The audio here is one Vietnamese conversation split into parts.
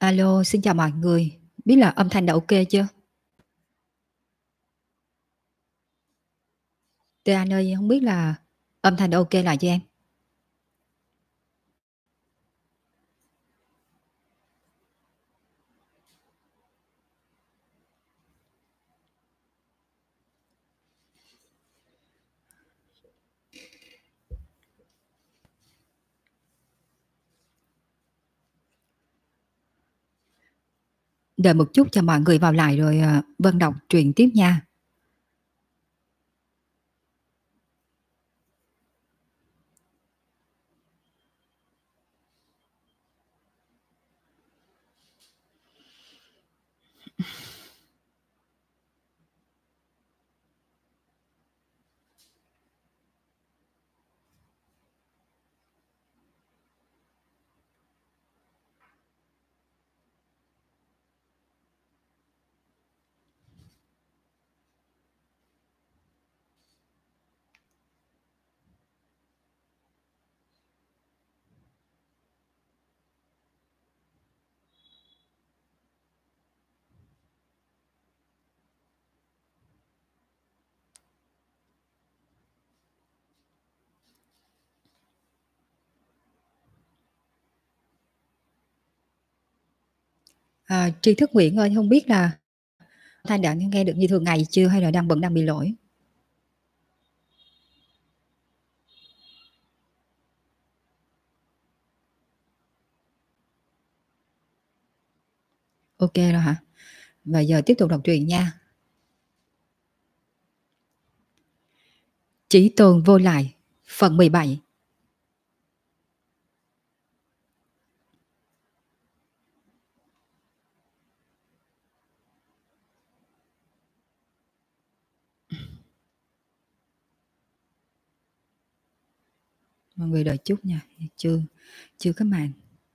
Alo, xin chào mọi người. Biết là âm thanh đã ok chưa? Tê Anh ơi, không biết là âm thanh đã ok lại cho em. Đợi một chút cho mọi người vào lại rồi Vân đọc truyện tiếp nha. Tri Thức Nguyễn ơi, không biết là thanh đã nghe được như thường ngày chưa hay là đang bị lỗi? Ok rồi hả? Và giờ tiếp tục đọc truyện nha. Chí Tôn Vô Lại, phần 17. Mọi người đợi chút nha, chưa có màn.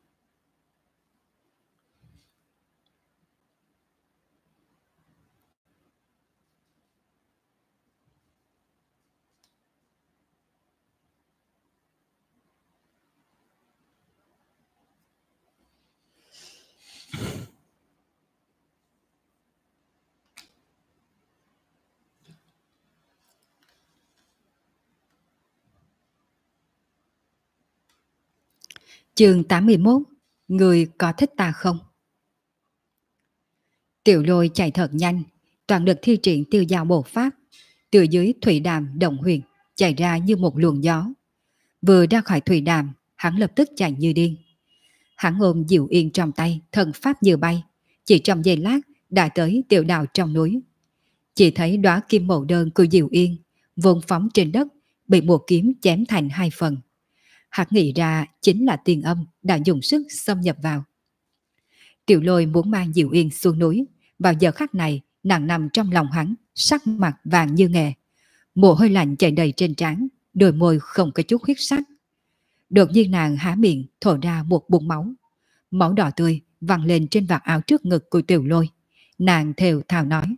Chương 81. Người có thích ta không? Tiểu Lôi chạy thật nhanh, toàn lực thi triển tiêu dao bổ phát, từ dưới thủy đàm động huyền chạy ra như một luồng gió. Vừa ra khỏi thủy đàm, hắn lập tức chạy như điên. Hắn ôm Diệu Yên trong tay, thần pháp như bay, chỉ trong giây lát đã tới tiểu đạo trong núi. Chỉ thấy đóa kim màu đơn của Diệu Yên vốn phóng trên đất, bị một kiếm chém thành hai phần. Hắn nghĩ ra chính là Tiên Âm đã dùng sức xâm nhập vào. Tiểu Lôi muốn mang Diệu Yên xuống núi. Vào giờ khắc này, nàng nằm trong lòng hắn, sắc mặt vàng như nghề. Mồ hôi lạnh chảy đầy trên trán, đôi môi không có chút huyết sắc. Đột nhiên nàng há miệng thổ ra một bụng máu. Máu đỏ tươi văng lên trên vạt áo trước ngực của Tiểu Lôi. Nàng thều thào nói: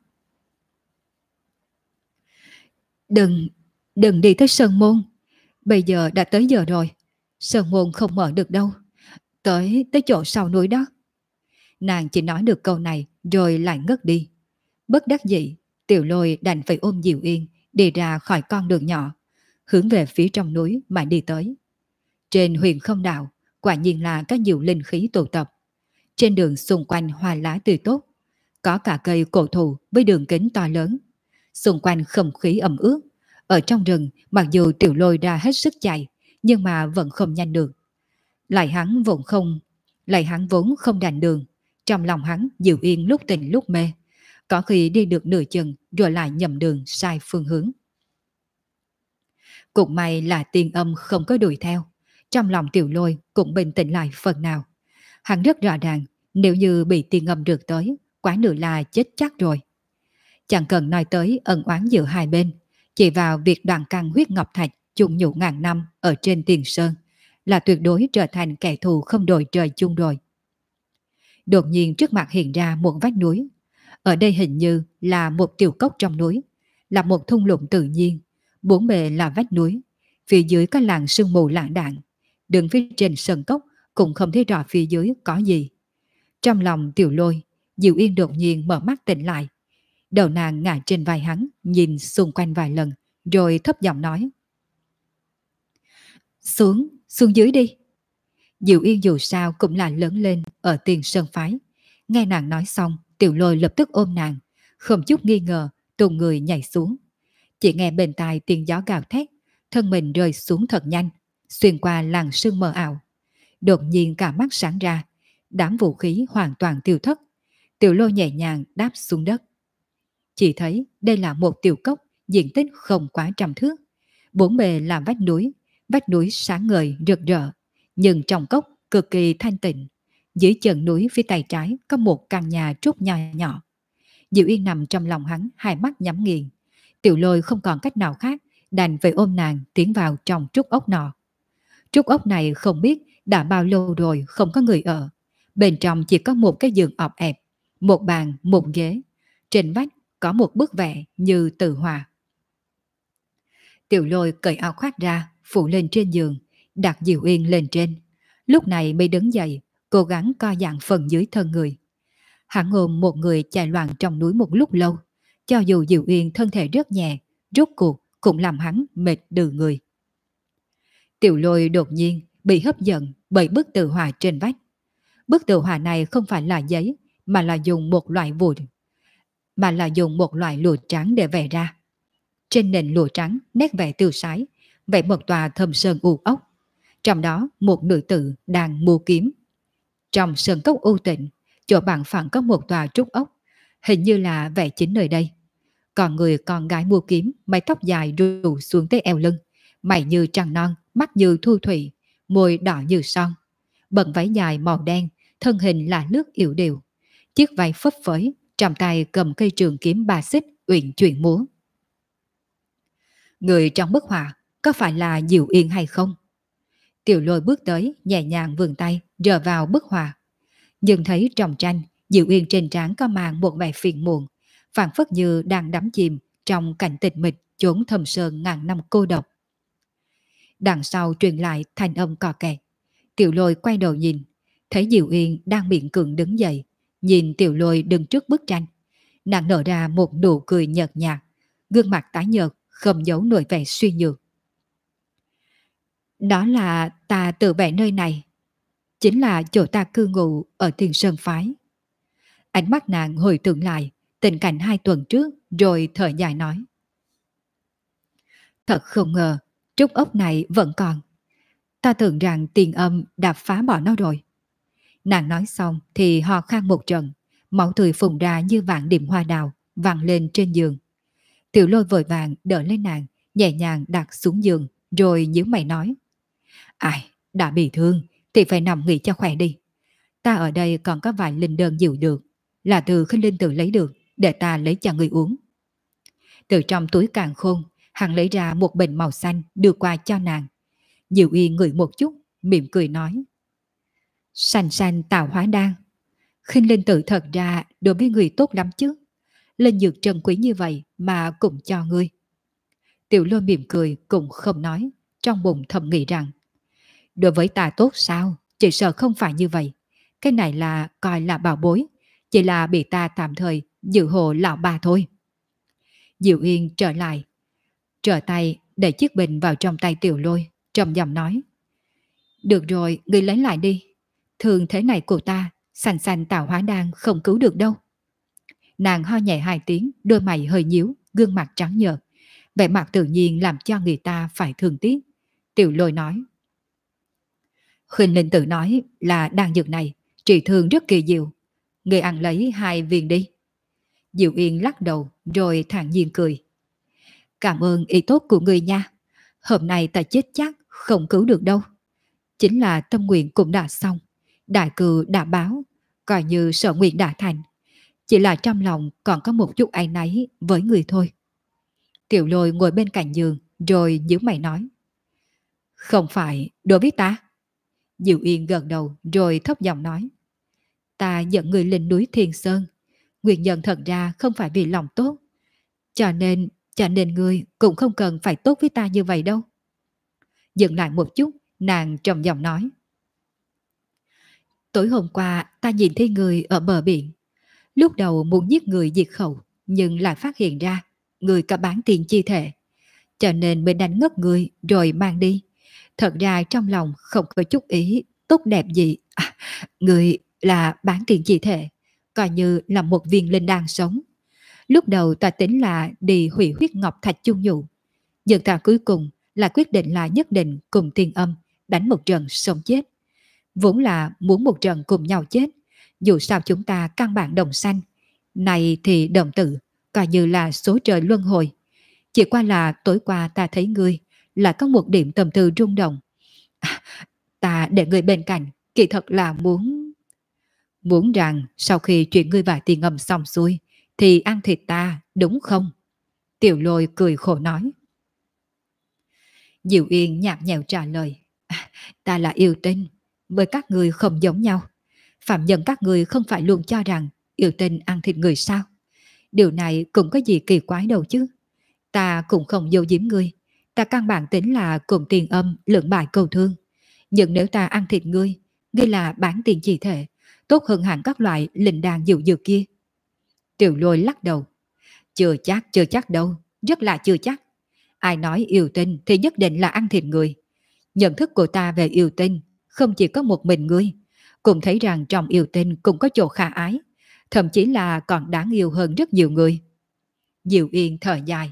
Đừng đi tới Sơn Môn. Bây giờ đã tới giờ rồi. Sơn Môn không mở được đâu. Tới chỗ sau núi đó. Nàng chỉ nói được câu này rồi lại ngất đi. Bất đắc dĩ, Tiểu Lôi đành phải ôm Diệu Yên đi ra khỏi con đường nhỏ, hướng về phía trong núi mà đi tới. Trên huyền không đạo, quả nhiên là có nhiều linh khí tụ tập. Trên đường xung quanh hoa lá tươi tốt, có cả cây cổ thụ với đường kính to lớn. Xung quanh không khí ẩm ướt. Ở trong rừng, mặc dù Tiểu Lôi ra hết sức chạy, nhưng mà vẫn không nhanh được. Lại hắn vốn không đành đường. Trong lòng hắn Diệu Yên lúc tỉnh lúc mê, có khi đi được nửa chừng rồi lại nhầm đường sai phương hướng. Cũng may là Tiên Âm không có đuổi theo. Trong lòng Tiểu Lôi cũng bình tĩnh lại phần nào. Hắn rất rõ ràng, nếu như bị Tiên Âm rượt tới, quá nửa là chết chắc rồi. Chẳng cần nói tới ân oán giữa hai bên, chỉ vào việc Đoạn Căn huyết ngọc thạch chung nhủ ngàn năm ở trên Tiền Sơn là tuyệt đối trở thành kẻ thù không đội trời chung rồi. Đột nhiên trước mặt hiện ra một vách núi. Ở đây hình như là một tiểu cốc trong núi, là một thung lũng tự nhiên, bốn bề là vách núi, phía dưới có làn sương mù lãng đạn. Đứng phía trên sân cốc cũng không thấy rõ phía dưới có gì. Trong lòng Tiểu Lôi, Diệu Yên đột nhiên mở mắt tỉnh lại. Đầu nàng ngã trên vai hắn, nhìn xung quanh vài lần, rồi thấp giọng nói. Xuống, xuống dưới đi. Diệu Yên dù sao cũng là lớn lên ở Tiền Sơn Phái. Nghe nàng nói xong, Tiểu Lôi lập tức ôm nàng, không chút nghi ngờ, tung người nhảy xuống. Chỉ nghe bên tai tiếng gió gào thét, thân mình rơi xuống thật nhanh, xuyên qua làn sương mờ ảo. Đột nhiên cả mắt sáng ra, đám vũ khí hoàn toàn tiêu thất. Tiểu Lôi nhẹ nhàng đáp xuống đất. Chỉ thấy đây là một tiểu cốc diện tích không quá 100 thước. Bốn bề là vách núi sáng ngời rực rỡ, nhưng trong cốc cực kỳ thanh tịnh. Dưới chân núi phía tay trái có một căn nhà trúc nhỏ nhỏ. Diệu Yên nằm trong lòng hắn, hai mắt nhắm nghiền. Tiểu Lôi không còn cách nào khác, đành phải ôm nàng tiến vào trong trúc ốc nọ. Trúc ốc này không biết đã bao lâu rồi không có người ở. Bên trong chỉ có một cái giường ọp ẹp, một bàn, một ghế. Trên vách có một bức vẽ như từ họa. Tiểu Lôi cởi áo khoác ra, phủ lên trên giường, đặt Diệu Yên lên trên. Lúc này mới đứng dậy, cố gắng co giãn phần dưới thân người. Hắn ôm một người chạy loạn trong núi một lúc lâu. Cho dù Diệu Yên thân thể rất nhẹ, rốt cuộc cũng làm hắn mệt đừ người. Tiểu Lôi đột nhiên bị hấp dẫn bởi bức tự họa trên vách. Bức tự họa này không phải là giấy, mà là dùng một loại lụa trắng để vẽ ra. Trên nền lụa trắng nét vẽ tiêu sái, vẽ một tòa thâm sơn u ốc. Trong đó một nữ tử đang mua kiếm. Trong sơn cốc u tịnh, chỗ bằng phẳng có một tòa trúc ốc, hình như là vẽ chính nơi đây. Còn người con gái mua kiếm, mái tóc dài rủ xuống tới eo lưng, mày như trăng non, mắt như thu thủy, môi đỏ như son. Bận váy dài màu đen, thân hình là lướt yểu điệu. Chiếc váy phấp phới, trong tay cầm cây trường kiếm ba xích uyển chuyển múa. Người trong bức họa có phải là Diệu Yên hay không? Tiểu Lôi bước tới, nhẹ nhàng vươn tay rờ vào bức họa. Nhưng thấy trong tranh, Diệu Yên trên trán có màn một vẻ phiền muộn, phảng phất như đang đắm chìm trong cảnh tịch mịch chốn thâm sơn ngàn năm cô độc. Đằng sau truyền lại thanh âm cò kẹt. Tiểu Lôi quay đầu nhìn, thấy Diệu Yên đang miệng cường đứng dậy, nhìn Tiểu Lôi đứng trước bức tranh. Nàng nở ra một nụ cười nhợt nhạt, gương mặt tái nhợt, không giấu nổi vẻ suy nhược. Đó là ta tự vẽ nơi này, chính là chỗ ta cư ngụ ở Tiền Sơn Phái. Ánh mắt nàng hồi tưởng lại tình cảnh 2 tuần trước, rồi thở dài nói. Thật không ngờ, trúc ốc này vẫn còn. Ta tưởng rằng Tiền Âm đã phá bỏ nó rồi. Nàng nói xong thì ho khan một trận, máu tươi phùng ra như vạn điểm hoa đào, văng lên trên giường. Tiểu Lôi vội vàng đỡ lên nàng, nhẹ nhàng đặt xuống giường, rồi nhíu mày nói. Ai, đã bị thương thì phải nằm nghỉ cho khỏe đi. Ta ở đây còn có vài linh đơn dịu được, là từ Khinh Linh tự lấy được, để ta lấy cho người uống. Từ trong túi càn khôn, hắn lấy ra một bình màu xanh đưa qua cho nàng. Diệu Yên ngửi một chút, mỉm cười nói. Xanh xanh tạo hóa đan. Khinh Linh tự thật ra đối với người tốt lắm chứ. Linh dược trân quý như vậy mà cũng cho ngươi. Tiểu Lôi mỉm cười cũng không nói, trong bụng thầm nghĩ rằng. Đối với ta tốt sao? Chỉ sợ không phải như vậy. Cái này là coi là bảo bối, chỉ là bị ta tạm thời giữ hộ lão bà thôi. Diệu Yên trở lại, trở tay đẩy chiếc bình vào trong tay Tiểu Lôi, trầm giọng nói. Được rồi, ngươi lấy lại đi. Thường thế này của ta, xanh xanh tạo hóa đan không cứu được đâu. Nàng ho nhẹ 2 tiếng, đôi mày hơi nhíu, gương mặt trắng nhợt, vẻ mặt tự nhiên làm cho người ta phải thương tiếc. Tiểu Lôi nói. Khuynh Linh tự nói là đan dược này trị thương rất kỳ diệu. Người ăn lấy 2 viên đi. Diệu Yên lắc đầu rồi thản nhiên cười. Cảm ơn ý tốt của người nha. Hôm nay ta chết chắc không cứu được đâu. Chính là tâm nguyện cũng đã xong. Đại cừu đã báo, coi như sở nguyện đã thành. Chỉ là trong lòng còn có một chút áy náy với người thôi. Tiểu Lôi ngồi bên cạnh giường rồi nhíu mày nói. Không phải đối với ta. Diệu Yên gật đầu rồi thấp giọng nói. Ta dẫn người lên núi Thiên Sơn. Nguyên nhân thật ra không phải vì lòng tốt. Cho nên ngươi cũng không cần phải tốt với ta như vậy đâu. Dừng lại một chút, nàng trầm giọng nói. Tối hôm qua ta nhìn thấy người ở bờ biển. Lúc đầu muốn giết người diệt khẩu, nhưng lại phát hiện ra người có bán tiền chi thể. Cho nên mới đánh ngất người rồi mang đi. Thật ra trong lòng không có chút ý tốt đẹp gì. Người là bán tiền chi thể, coi như là một viên linh đan sống. Lúc đầu ta tính là đi hủy huyết ngọc thạch chung nhụ. Nhưng ta cuối cùng là quyết định là nhất định cùng Tiên Âm đánh một trận sống chết. Vốn là muốn một trận cùng nhau chết. Dù sao chúng ta căn bản đồng sanh. Này thì đồng tử, coi như là số trời luân hồi. Chỉ qua là tối qua ta thấy ngươi là có một điểm tâm tư rung động. Ta để người bên cạnh, kỳ thật là muốn rằng sau khi chuyện ngươi và Tiên Âm xong xuôi thì ăn thịt ta, đúng không? Tiểu Lôi cười khổ nói. Diệu Yên nhạt nhẽo trả lời. Ta là yêu tinh, với các ngươi không giống nhau. Phạm nhân các ngươi không phải luôn cho rằng yêu tinh ăn thịt người sao? Điều này cũng có gì kỳ quái đâu chứ. Ta cũng không giấu giếm ngươi. Ta căn bản tính là cùng Tiên Âm lượng bại cầu thương. Nhưng nếu ta ăn thịt ngươi, ngươi là bán tiền chỉ thể, tốt hơn hẳn các loại linh đan dịu dược kia. Tiểu Lôi lắc đầu. Chưa chắc đâu, rất là chưa chắc. Ai nói yêu tinh thì nhất định là ăn thịt người. Nhận thức của ta về yêu tinh không chỉ có một mình ngươi, cũng thấy rằng trong yêu tinh cũng có chỗ khả ái, thậm chí là còn đáng yêu hơn rất nhiều người. Diệu Yên thở dài.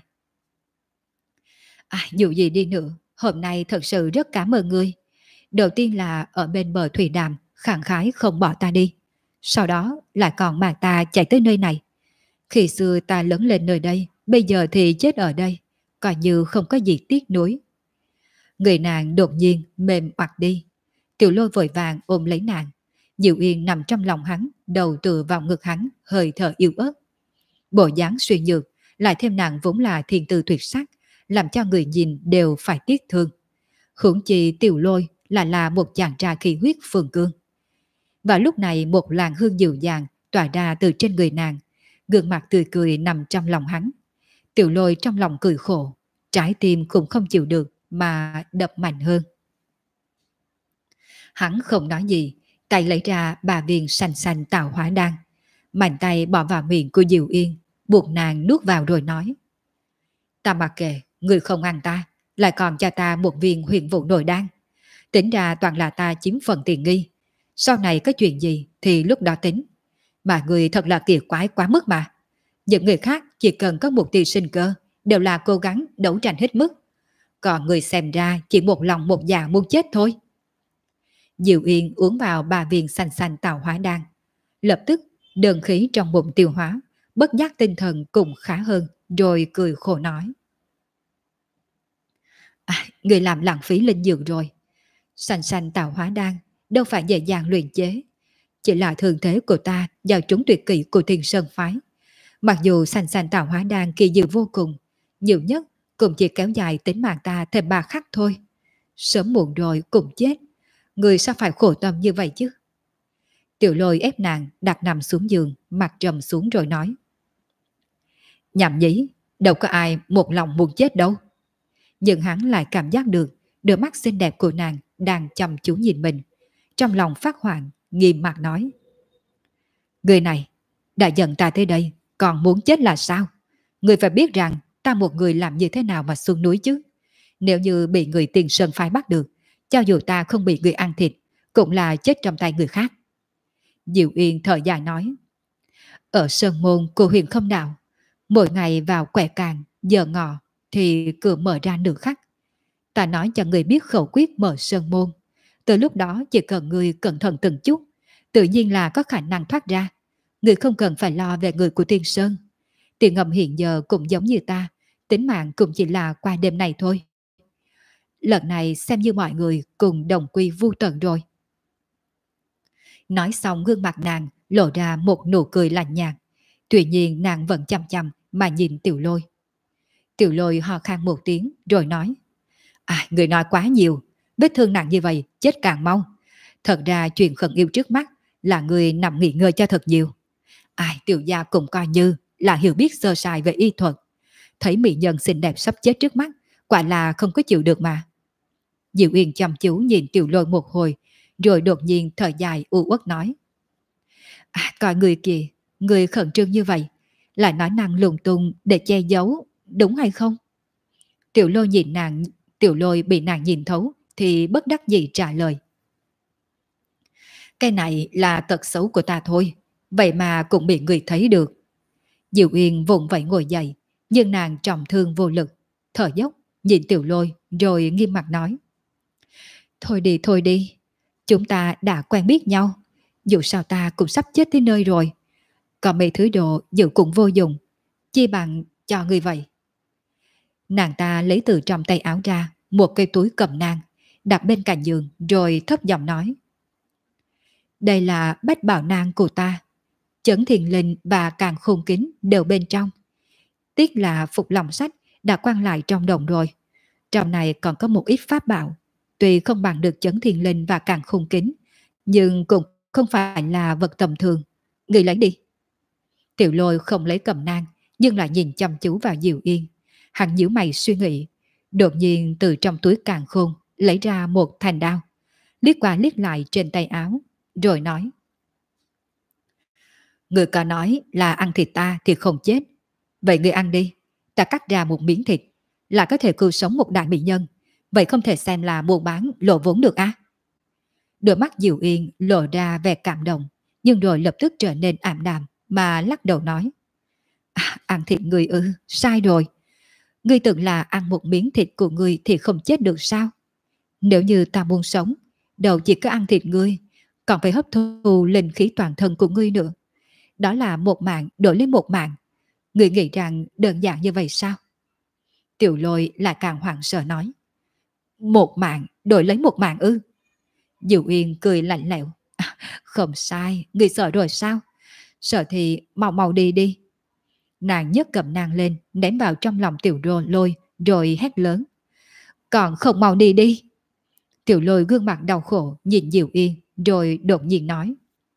Dù gì đi nữa, hôm nay thật sự rất cảm ơn ngươi. Đầu tiên là ở bên bờ thủy đàm khẳng khái không bỏ ta đi. Sau đó lại còn mang ta chạy tới nơi này. Khi xưa ta lớn lên nơi đây, bây giờ thì chết ở đây, coi như không có gì tiếc nuối. Người nàng đột nhiên mềm mặt đi. Tiểu Lôi vội vàng ôm lấy nàng. Diệu Yên nằm trong lòng hắn, đầu tựa vào ngực hắn, hơi thở yếu ớt. Bộ dáng suy nhược, lại thêm nàng vốn là thiên tư tuyệt sắc, làm cho người nhìn đều phải tiếc thương. Huống chi Tiểu Lôi là một chàng trai khí huyết phường cương. Và lúc này một làn hương dịu dàng tỏa ra từ trên người nàng, gương mặt tươi cười nằm trong lòng hắn. Tiểu Lôi trong lòng cười khổ, trái tim cũng không chịu được mà đập mạnh hơn. Hắn không nói gì, tay lấy ra 3 viên xanh xanh tạo hóa đan, mạnh tay bỏ vào miệng của Diệu Yên, buộc nàng nuốt vào rồi nói. Ta mặc kệ, người không ăn ta, lại còn cho ta một viên huyền vụ nội đan. Tính ra toàn là ta chiếm phần tiền nghi. Sau này có chuyện gì thì lúc đó tính. Mà người thật là kỳ quái quá mức mà. Những người khác chỉ cần có một tia sinh cơ đều là cố gắng đấu tranh hết mức. Còn người xem ra chỉ một lòng một dạ muốn chết thôi. Diệu Yên uống vào 3 viên xanh xanh tạo hóa đan. Lập tức đơn khí trong bụng tiêu hóa, bất giác tinh thần cũng khá hơn, rồi cười khổ nói. Người làm lãng phí linh dược rồi. Xanh xanh tạo hóa đan đâu phải dễ dàng luyện chế. Chỉ là thường thế của ta do trúng tuyệt kỹ của Thiên Sơn Phái. Mặc dù xanh xanh tạo hóa đan kỳ diệu vô cùng, nhiều nhất cũng chỉ kéo dài tính mạng ta thêm 3 khắc thôi. Sớm muộn rồi cũng chết. Người sao phải khổ tâm như vậy chứ? Tiểu Lôi ép nàng đặt nằm xuống giường, mặt trầm xuống rồi nói. Nhảm nhí, đâu có ai một lòng muốn chết đâu. Nhưng hắn lại cảm giác được đôi mắt xinh đẹp của nàng đang chăm chú nhìn mình. Trong lòng phát hoảng, nghiêm mặt nói. Người này, đã giận ta tới đây, còn muốn chết là sao? Người phải biết rằng ta một người làm như thế nào mà xuống núi chứ. Nếu như bị người Tiền Sơn Phái bắt được, cho dù ta không bị người ăn thịt, cũng là chết trong tay người khác. Diệu Yên thở dài nói. Ở Sơn Môn của Huyền Không Đạo, mỗi ngày vào quẻ càng, giờ ngọ thì cửa mở ra nửa khắc. Ta nói cho người biết khẩu quyết mở Sơn Môn. Từ lúc đó chỉ cần người cẩn thận từng chút, tự nhiên là có khả năng thoát ra. Người không cần phải lo về người của Tiên Sơn. Tiền Ngầm hiện giờ cũng giống như ta, tính mạng cũng chỉ là qua đêm này thôi. Lần này xem như mọi người cùng đồng quy vu tận rồi. Nói xong gương mặt nàng lộ ra một nụ cười lạnh nhạt. Tuy nhiên nàng vẫn chăm chăm mà nhìn Tiểu Lôi. Tiểu Lôi ho khan một tiếng rồi nói. Người nói quá nhiều, vết thương nặng như vậy chết càng mau. Thật ra chuyện khẩn yêu trước mắt là người nằm nghỉ ngơi cho thật nhiều. Tiểu gia cũng coi như là hiểu biết sơ sài về y thuật. Thấy mỹ nhân xinh đẹp sắp chết trước mắt, quả là không có chịu được mà. Diệu Yên chăm chú nhìn Tiểu Lôi một hồi, rồi đột nhiên thở dài u uất nói. Coi người kìa, người khẩn trương như vậy, lại nói năng lung tung để che giấu, đúng hay không? Tiểu lôi bị nàng nhìn thấu thì bất đắc dĩ trả lời. Cái này là tật xấu của ta thôi, vậy mà cũng bị người thấy được. Diệu Uyên vùng vẫy ngồi dậy, nhưng nàng trọng thương vô lực, thở dốc, nhìn Tiểu Lôi rồi nghiêm mặt nói. Thôi đi, chúng ta đã quen biết nhau, dù sao ta cũng sắp chết tới nơi rồi. Còn mấy thứ đồ dự cũng vô dụng, chi bằng cho người vậy. Nàng ta lấy từ trong tay áo ra một cây túi cầm nang, đặt bên cạnh giường rồi thấp giọng nói. Đây là bách bảo nang của ta, Chấn Thiền Linh và Càn Khôn Kính đều bên trong. Tiếc là Phục Lòng Sách đã quan lại trong đồng rồi. Trong này còn có một ít pháp bảo, tuy không bằng được Chấn Thiền Linh và Càn Khôn Kính, nhưng cũng không phải là vật tầm thường. Người lấy đi. Tiểu Lôi không lấy cầm nang, nhưng lại nhìn chăm chú vào Diệu Yên. Hắn nhíu mày suy nghĩ, đột nhiên từ trong túi Càn Khôn lấy ra một thanh đao, liếc qua liếc lại trên tay áo, rồi nói. Người có nói là ăn thịt ta thì không chết. Vậy người ăn đi, ta cắt ra một miếng thịt, là có thể cứu sống một đại mỹ nhân. Vậy không thể xem là buôn bán lộ vốn được á? Đôi mắt Diệu Yên lộ ra vẻ cảm động, nhưng rồi lập tức trở nên ảm đạm mà lắc đầu nói. Ăn thịt người ư, sai rồi. Ngươi tưởng là ăn một miếng thịt của ngươi thì không chết được sao? Nếu như ta muốn sống, đâu chỉ có ăn thịt ngươi, còn phải hấp thu linh khí toàn thân của ngươi nữa. Đó là một mạng đổi lấy một mạng. Ngươi nghĩ rằng đơn giản như vậy sao? Tiểu Lôi lại càng hoảng sợ nói. Một mạng đổi lấy một mạng ư? Diệu Uyên cười lạnh lẽo. Không sai, ngươi sợ rồi sao? Sợ thì mau mau đi đi. Nàng nhấc cầm nang lên, ném vào trong lòng Tiểu Lôi, rồi hét lớn. Còn không mau đi đi. Tiểu Lôi gương mặt đau khổ nhìn Diệu Yên, rồi đột nhiên nói.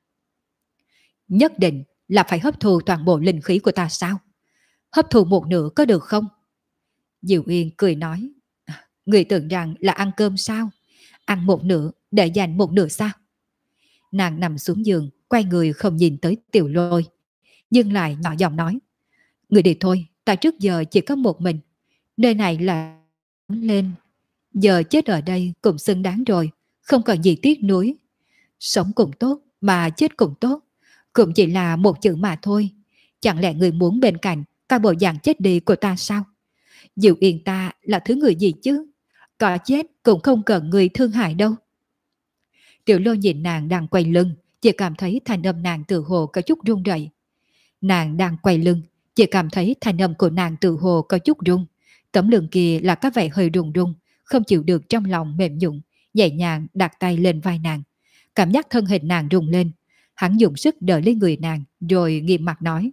Nhất định là phải hấp thu toàn bộ linh khí của ta sao? Hấp thu một nửa có được không? Diệu Yên cười nói. Người tưởng rằng là ăn cơm sao? Ăn một nửa để dành một nửa sao? Nàng nằm xuống giường, quay người không nhìn tới Tiểu Lôi, nhưng lại nhỏ giọng nói. Người đi thôi, ta trước giờ chỉ có một mình. Nơi này là lên. Giờ chết ở đây cũng xứng đáng rồi, không còn gì tiếc nuối. Sống cũng tốt, mà chết cũng tốt. Cũng chỉ là một chữ mà thôi. Chẳng lẽ người muốn bên cạnh cái bộ dạng chết đi của ta sao? Diệu Yên ta là thứ người gì chứ? Có chết cũng không cần người thương hại đâu. Tiểu Lôi nhìn nàng đang quay lưng, chỉ cảm thấy thanh âm nàng tự hồ có chút run rẩy. Nàng đang quay lưng, chỉ cảm thấy thanh âm của nàng tự hồ có chút run. Tấm lưng kia là có vẻ hơi run run, không chịu được trong lòng mềm nhũn, nhẹ nhàng đặt tay lên vai nàng. Cảm giác thân hình nàng rung lên, hắn dùng sức đỡ lên người nàng, rồi nghiêm mặt nói.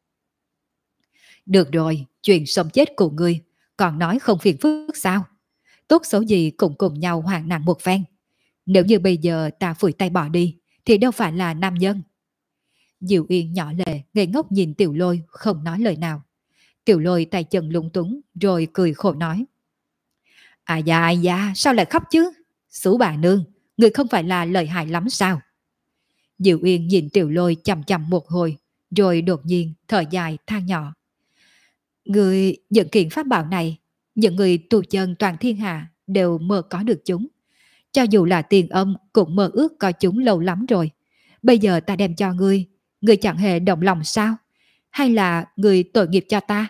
Được rồi, chuyện sống chết của ngươi, còn nói không phiền phức sao? Tốt xấu gì cũng cùng nhau hoạn nạn một phen. Nếu như bây giờ ta phủi tay bỏ đi, thì đâu phải là nam nhân. Diệu Yên nhỏ lệ, ngây ngốc nhìn Tiểu Lôi, không nói lời nào. Tiểu Lôi tay chân lúng túng, rồi cười khổ nói. Ai da, sao lại khóc chứ? Sú bà nương, người không phải là lợi hại lắm sao? Diệu Yên nhìn Tiểu Lôi chằm chằm một hồi, rồi đột nhiên thở dài than nhỏ. Người những kiện pháp bảo này, những người tu chân toàn thiên hạ đều mơ có được chúng. Cho dù là tiền âm cũng mơ ước có chúng lâu lắm rồi. Bây giờ ta đem cho ngươi chẳng hề động lòng sao? Hay là ngươi tội nghiệp cho ta?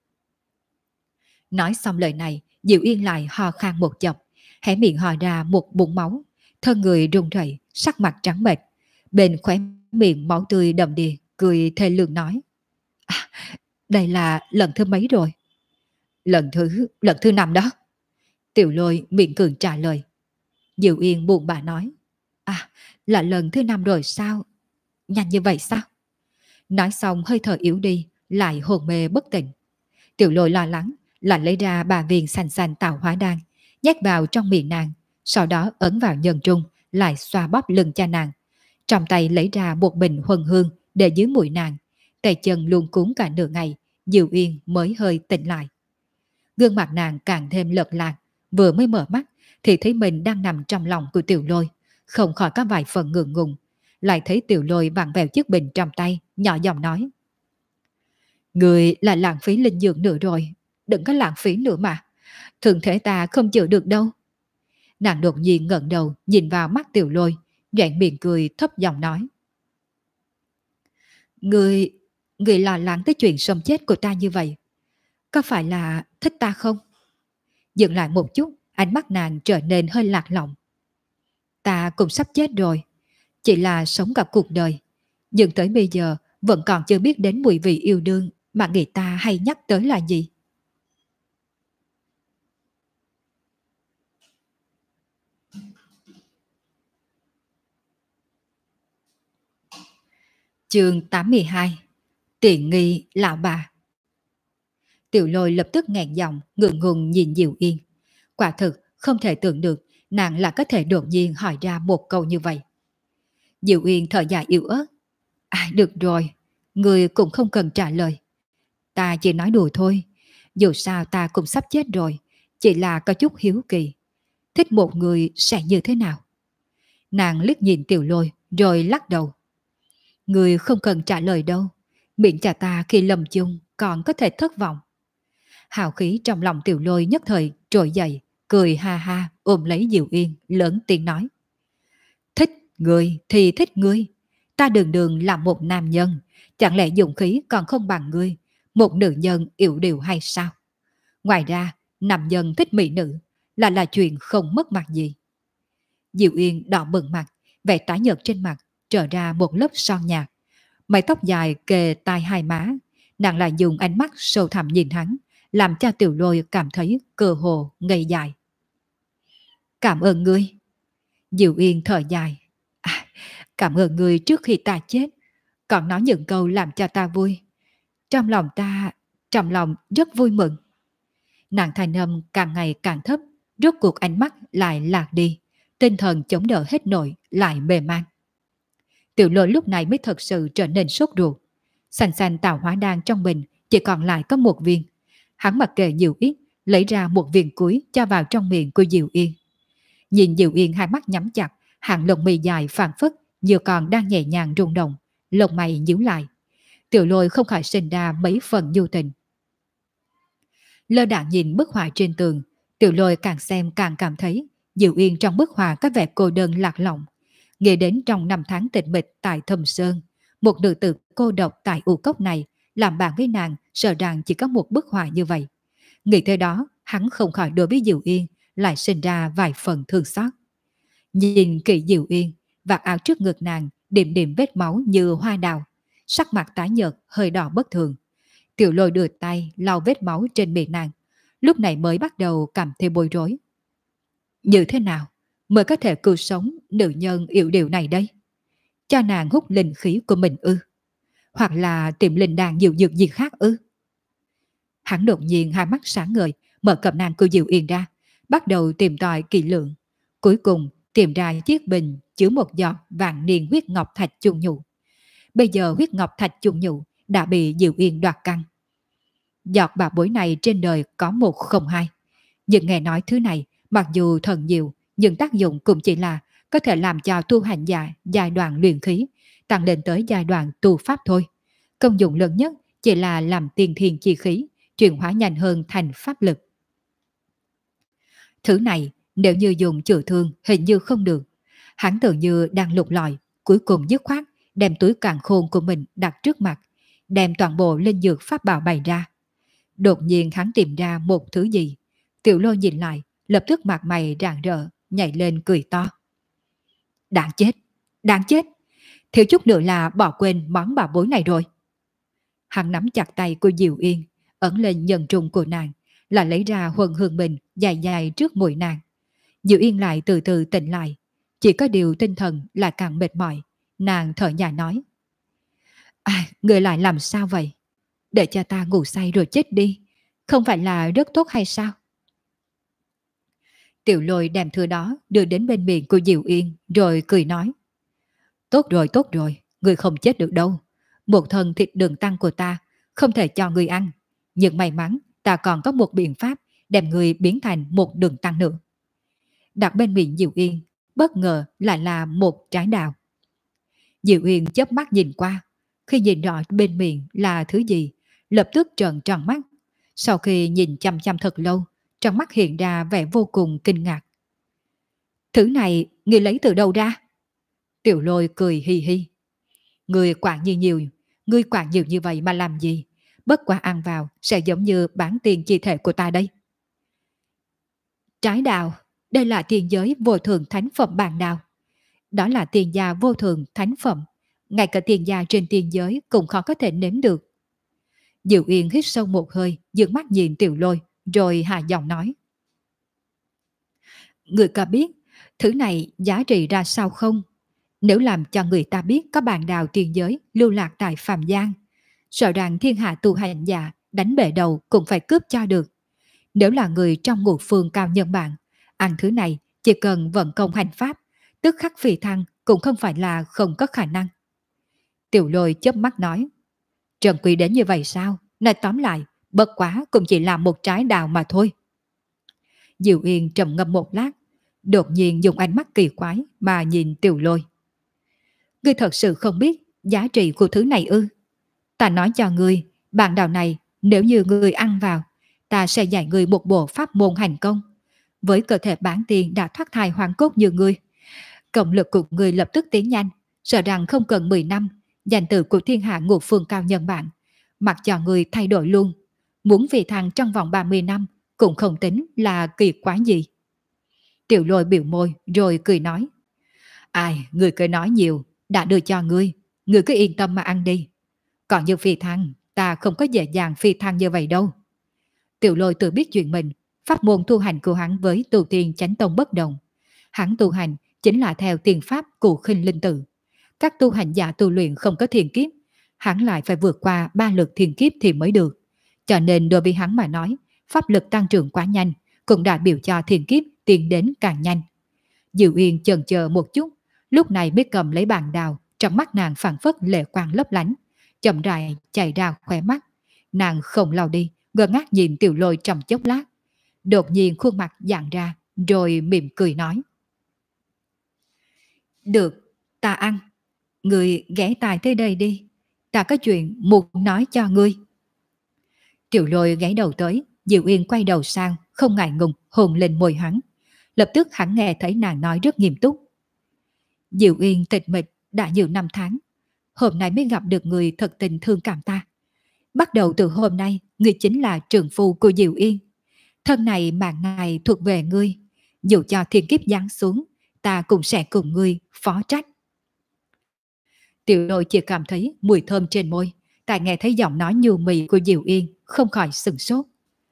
Nói xong lời này, Diệu Yên lại ho khan một chập, hé miệng hò ra một bụng máu, thân người run rẩy, sắc mặt trắng bệch, bên khóe miệng máu tươi đầm đìa, cười thê lương nói: Đây là lần thứ mấy rồi? Lần thứ 5 đó. Tiểu Lôi miệng cường trả lời. Diệu Yên buồn bã nói: Là lần thứ 5 rồi sao? Nhanh như vậy sao? Nói xong hơi thở yếu đi, lại hồn mê bất tỉnh. Tiểu Lôi lo lắng, lại lấy ra 3 viên xanh xanh tạo hóa đan, nhét vào trong miệng nàng, sau đó ấn vào nhân trung, lại xoa bóp lưng cho nàng. Trong tay lấy ra một bình huân hương để dưới mũi nàng, tay chân luôn cuốn cả nửa ngày, Diệu Yên mới hơi tỉnh lại. Gương mặt nàng càng thêm lợt lạc, vừa mới mở mắt thì thấy mình đang nằm trong lòng của Tiểu Lôi, không khỏi có vài phần ngượng ngùng, lại thấy Tiểu Lôi vặn vẹo chiếc bình trong tay, nhỏ giọng nói. Người là lãng phí linh dược nữa rồi, đừng có lãng phí nữa mà, thường thể ta không chịu được đâu. Nàng đột nhiên ngẩng đầu nhìn vào mắt Tiểu Lôi, nhoẻn miệng cười thấp giọng nói. Người, người lo lắng tới chuyện sống chết của ta như vậy, có phải là thích ta không? Dừng lại một chút, ánh mắt nàng trở nên hơi lạc lõng. Ta cũng sắp chết rồi, chỉ là sống cả cuộc đời, nhưng tới bây giờ vẫn còn chưa biết đến mùi vị yêu đương mà người ta hay nhắc tới là gì. Chương 82. Tiện nghi lão bà. Tiểu Lôi lập tức nghẹn giọng, ngượng ngùng nhìn Diệu Yên. Quả thực không thể tưởng được nàng là có thể đột nhiên hỏi ra một câu như vậy. Diệu Yên thở dài yếu ớt. À, được rồi, người cũng không cần trả lời. Ta chỉ nói đùa thôi, dù sao ta cũng sắp chết rồi, chỉ là có chút hiếu kỳ. Thích một người sẽ như thế nào? Nàng liếc nhìn Tiểu Lôi rồi lắc đầu. Người không cần trả lời đâu, miệng cha ta khi lầm chung còn có thể thất vọng. Hào khí trong lòng Tiểu Lôi nhất thời trỗi dậy, cười ha ha ôm lấy Diệu Yên, lớn tiếng nói. Thích người thì thích ngươi, ta đường đường là một nam nhân, chẳng lẽ dụng khí còn không bằng ngươi, một nữ nhân yếu điều hay sao? Ngoài ra, nam nhân thích mỹ nữ là chuyện không mất mặt gì. Diệu Yên đỏ bừng mặt, vẻ tái nhợt trên mặt trở ra một lớp son nhạt, mái tóc dài kề tai hai má, nàng lại dùng ánh mắt sâu thẳm nhìn hắn, làm cho Tiểu Lôi cảm thấy cơ hồ ngây dại. Cảm ơn ngươi. Diệu Yên thở dài. À, cảm ơn ngươi trước khi ta chết, còn nói những câu làm cho ta vui. Trong lòng rất vui mừng. Nàng thanh âm càng ngày càng thấp, rốt cuộc ánh mắt lại lạc đi, tinh thần chống đỡ hết nổi lại mê man. Tiểu Lôi lúc này mới thật sự trở nên sốt ruột. Xanh xanh tạo hóa đan trong mình chỉ còn lại có một viên. Hắn mặc kệ nhiều ít, lấy ra một viên cuối cho vào trong miệng của Diệu Yên. Nhìn Diệu Yên hai mắt nhắm chặt, hàng lông mày dài phảng phất như còn đang nhẹ nhàng rung động, lông mày nhíu lại. Tiểu Lôi không khỏi sinh ra mấy phần nhu tình. Lơ đãng nhìn bức họa trên tường, Tiểu Lôi càng xem càng cảm thấy Diệu Yên trong bức họa có vẻ cô đơn lạc lõng. Nghĩ đến trong năm tháng tịch mịch tại Thâm Sơn, một nữ tử cô độc tại u cốc này làm bạn với nàng sợ rằng chỉ có một bức họa như vậy. Nghĩ tới đó, hắn không khỏi đối với Diệu Yên lại sinh ra vài phần thương xót. Nhìn kỹ Diệu Yên, vạt áo trước ngực nàng điểm điểm vết máu như hoa đào, sắc mặt tái nhợt hơi đỏ bất thường. Tiểu Lôi đưa tay lau vết máu trên miệng nàng, lúc này mới bắt đầu cảm thấy bối rối. Như thế nào mới có thể cứu sống nữ nhân yếu điều này đây? Cho nàng hút linh khí của mình ư? Hoặc là tìm linh đan nhiều dược gì khác ư? Hắn đột nhiên hai mắt sáng ngời, mở cặp nàng của Diệu Yên ra, bắt đầu tìm tòi kỳ lượng. Cuối cùng tìm ra chiếc bình chứa một giọt vạn niên huyết ngọc thạch chung nhụ. Bây giờ huyết ngọc thạch chung nhụ đã bị Diệu Yên đoạt căn. Giọt bảo bối này trên đời có một không hai. Nhưng nghe nói thứ này mặc dù thần nhiều, nhưng tác dụng cũng chỉ là có thể làm cho tu hành giả giai đoạn luyện khí tăng lên tới giai đoạn tu pháp thôi. Công dụng lớn nhất chỉ là làm tiên thiên chi khí chuyển hóa nhanh hơn thành pháp lực. Thứ này nếu như dùng chữa thương hình như không được. Hắn tưởng như đang lục lọi, cuối cùng dứt khoát đem túi càn khôn của mình đặt trước mặt, đem toàn bộ linh dược pháp bảo bày ra. Đột nhiên hắn tìm ra một thứ gì. Tiểu Lôi nhìn lại, lập tức mặt mày rạng rỡ, nhảy lên cười to. Đáng chết, đáng chết, thiếu chút nữa là bỏ quên món bảo bối này rồi. Hắn nắm chặt tay của Diệu Yên, ấn lên nhân trung của nàng, là lấy ra huân hương bình dài dài trước mũi nàng. Diệu Yên lại từ từ tỉnh lại, chỉ có điều tinh thần lại càng mệt mỏi. Nàng thở dài nói. À, người lại làm sao vậy? Để cho ta ngủ say rồi chết đi, không phải là rất tốt hay sao? Tiểu Lôi đem thứ đó đưa đến bên miệng của Diệu Yên rồi cười nói. Tốt rồi, người không chết được đâu. Một thân thịt đường tăng của ta không thể cho người ăn. Nhưng may mắn ta còn có một biện pháp đem người biến thành một đường tăng nữa. Đặt bên miệng Diệu Yên, bất ngờ lại là một trái đào. Diệu Uyên chớp mắt nhìn qua, khi nhìn rõ bên miệng là thứ gì, lập tức trợn tròn mắt. Sau khi nhìn chăm chăm thật lâu, trong mắt hiện ra vẻ vô cùng kinh ngạc. Thứ này ngươi lấy từ đâu ra? Tiểu Lôi cười hi hi. Ngươi quản nhiều như vậy mà làm gì? Bất quá ăn vào sẽ giống như bán tiền chi thể của ta đây. Trái đào, đây là tiền giới vô thượng thánh phẩm bàn đào. Đó là tiền gia vô thượng thánh phẩm, ngay cả tiền gia trên tiền giới cũng khó có thể nếm được. Diệu Yên hít sâu một hơi, dương mắt nhìn Tiểu Lôi, rồi hạ giọng nói. Người có biết thứ này giá trị ra sao không? Nếu làm cho người ta biết có bàn đào tiền giới lưu lạc tại phàm gian, sợ rằng thiên hạ tu hành giả đánh bể đầu cũng phải cướp cho được. Nếu là người trong ngũ phương cao nhân bạn, ăn thứ này chỉ cần vận công hành pháp, tức khắc phi thăng cũng không phải là không có khả năng. Tiểu Lôi chớp mắt nói. Trần quý đến như vậy sao? Nói tóm lại, bất quá cũng chỉ là một trái đào mà thôi. Diệu Yên trầm ngâm một lát, đột nhiên dùng ánh mắt kỳ quái mà nhìn Tiểu Lôi. Ngươi thật sự không biết giá trị của thứ này ư? Ta nói cho ngươi, bàn đào này nếu như ngươi ăn vào, ta sẽ dạy ngươi một bộ pháp môn hành công. Với cơ thể bản tiền đã thoát thai hoàn cốt như ngươi, cộng lực của ngươi lập tức tiến nhanh, sợ rằng không cần 10 năm, danh tự của thiên hạ ngũ phương cao nhân bạn, mặc cho ngươi thay đổi luôn. Muốn vì thằng trong vòng 30 năm cũng không tính là kỳ quái gì. Tiểu Lôi biểu môi rồi cười nói. Ai, ngươi cứ nói nhiều, đã đưa cho ngươi cứ yên tâm mà ăn đi. Còn như phi thăng, ta không có dễ dàng phi thăng như vậy đâu. Tiểu Lôi tự biết chuyện mình, pháp môn tu hành của hắn với tu tiên chánh tông bất đồng. Hắn tu hành chính là theo tiền pháp cụ khinh linh tử. Các tu hành giả tu luyện không có thiên kiếp, hắn lại phải vượt qua 3 lượt thiên kiếp thì mới được. Cho nên đối với hắn mà nói, pháp lực tăng trưởng quá nhanh, cũng đã biểu cho thiên kiếp tiến đến càng nhanh. Diệu Yên chần chờ một chút, lúc này mới cầm lấy bàn đào, trong mắt nàng phảng phất lệ quang lấp lánh, chậm rãi chảy ra khóe mắt. Nàng không lau đi, ngơ ngác nhìn Tiểu Lôi trong chốc lát. Đột nhiên khuôn mặt giãn ra, rồi mỉm cười nói. Được, ta ăn. Ngươi ghé tài tới đây đi, ta có chuyện muốn nói cho ngươi. Tiểu Lôi ghé đầu tới, Diệu Yên quay đầu sang, không ngại ngùng hôn lên môi hắn. Lập tức hắn nghe thấy nàng nói rất nghiêm túc. Diệu Yên tịch mịch đã nhiều năm tháng, hôm nay mới gặp được người thật tình thương cảm ta. Bắt đầu từ hôm nay, ngươi chính là trượng phu của Diệu Yên. Thân này mạng này thuộc về ngươi, dù cho thiên kiếp giáng xuống, ta cũng sẽ cùng ngươi phó trách. Tiểu Lôi chỉ cảm thấy mùi thơm trên môi, tại nghe thấy giọng nói nhu mì của Diệu Yên, không khỏi sửng sốt.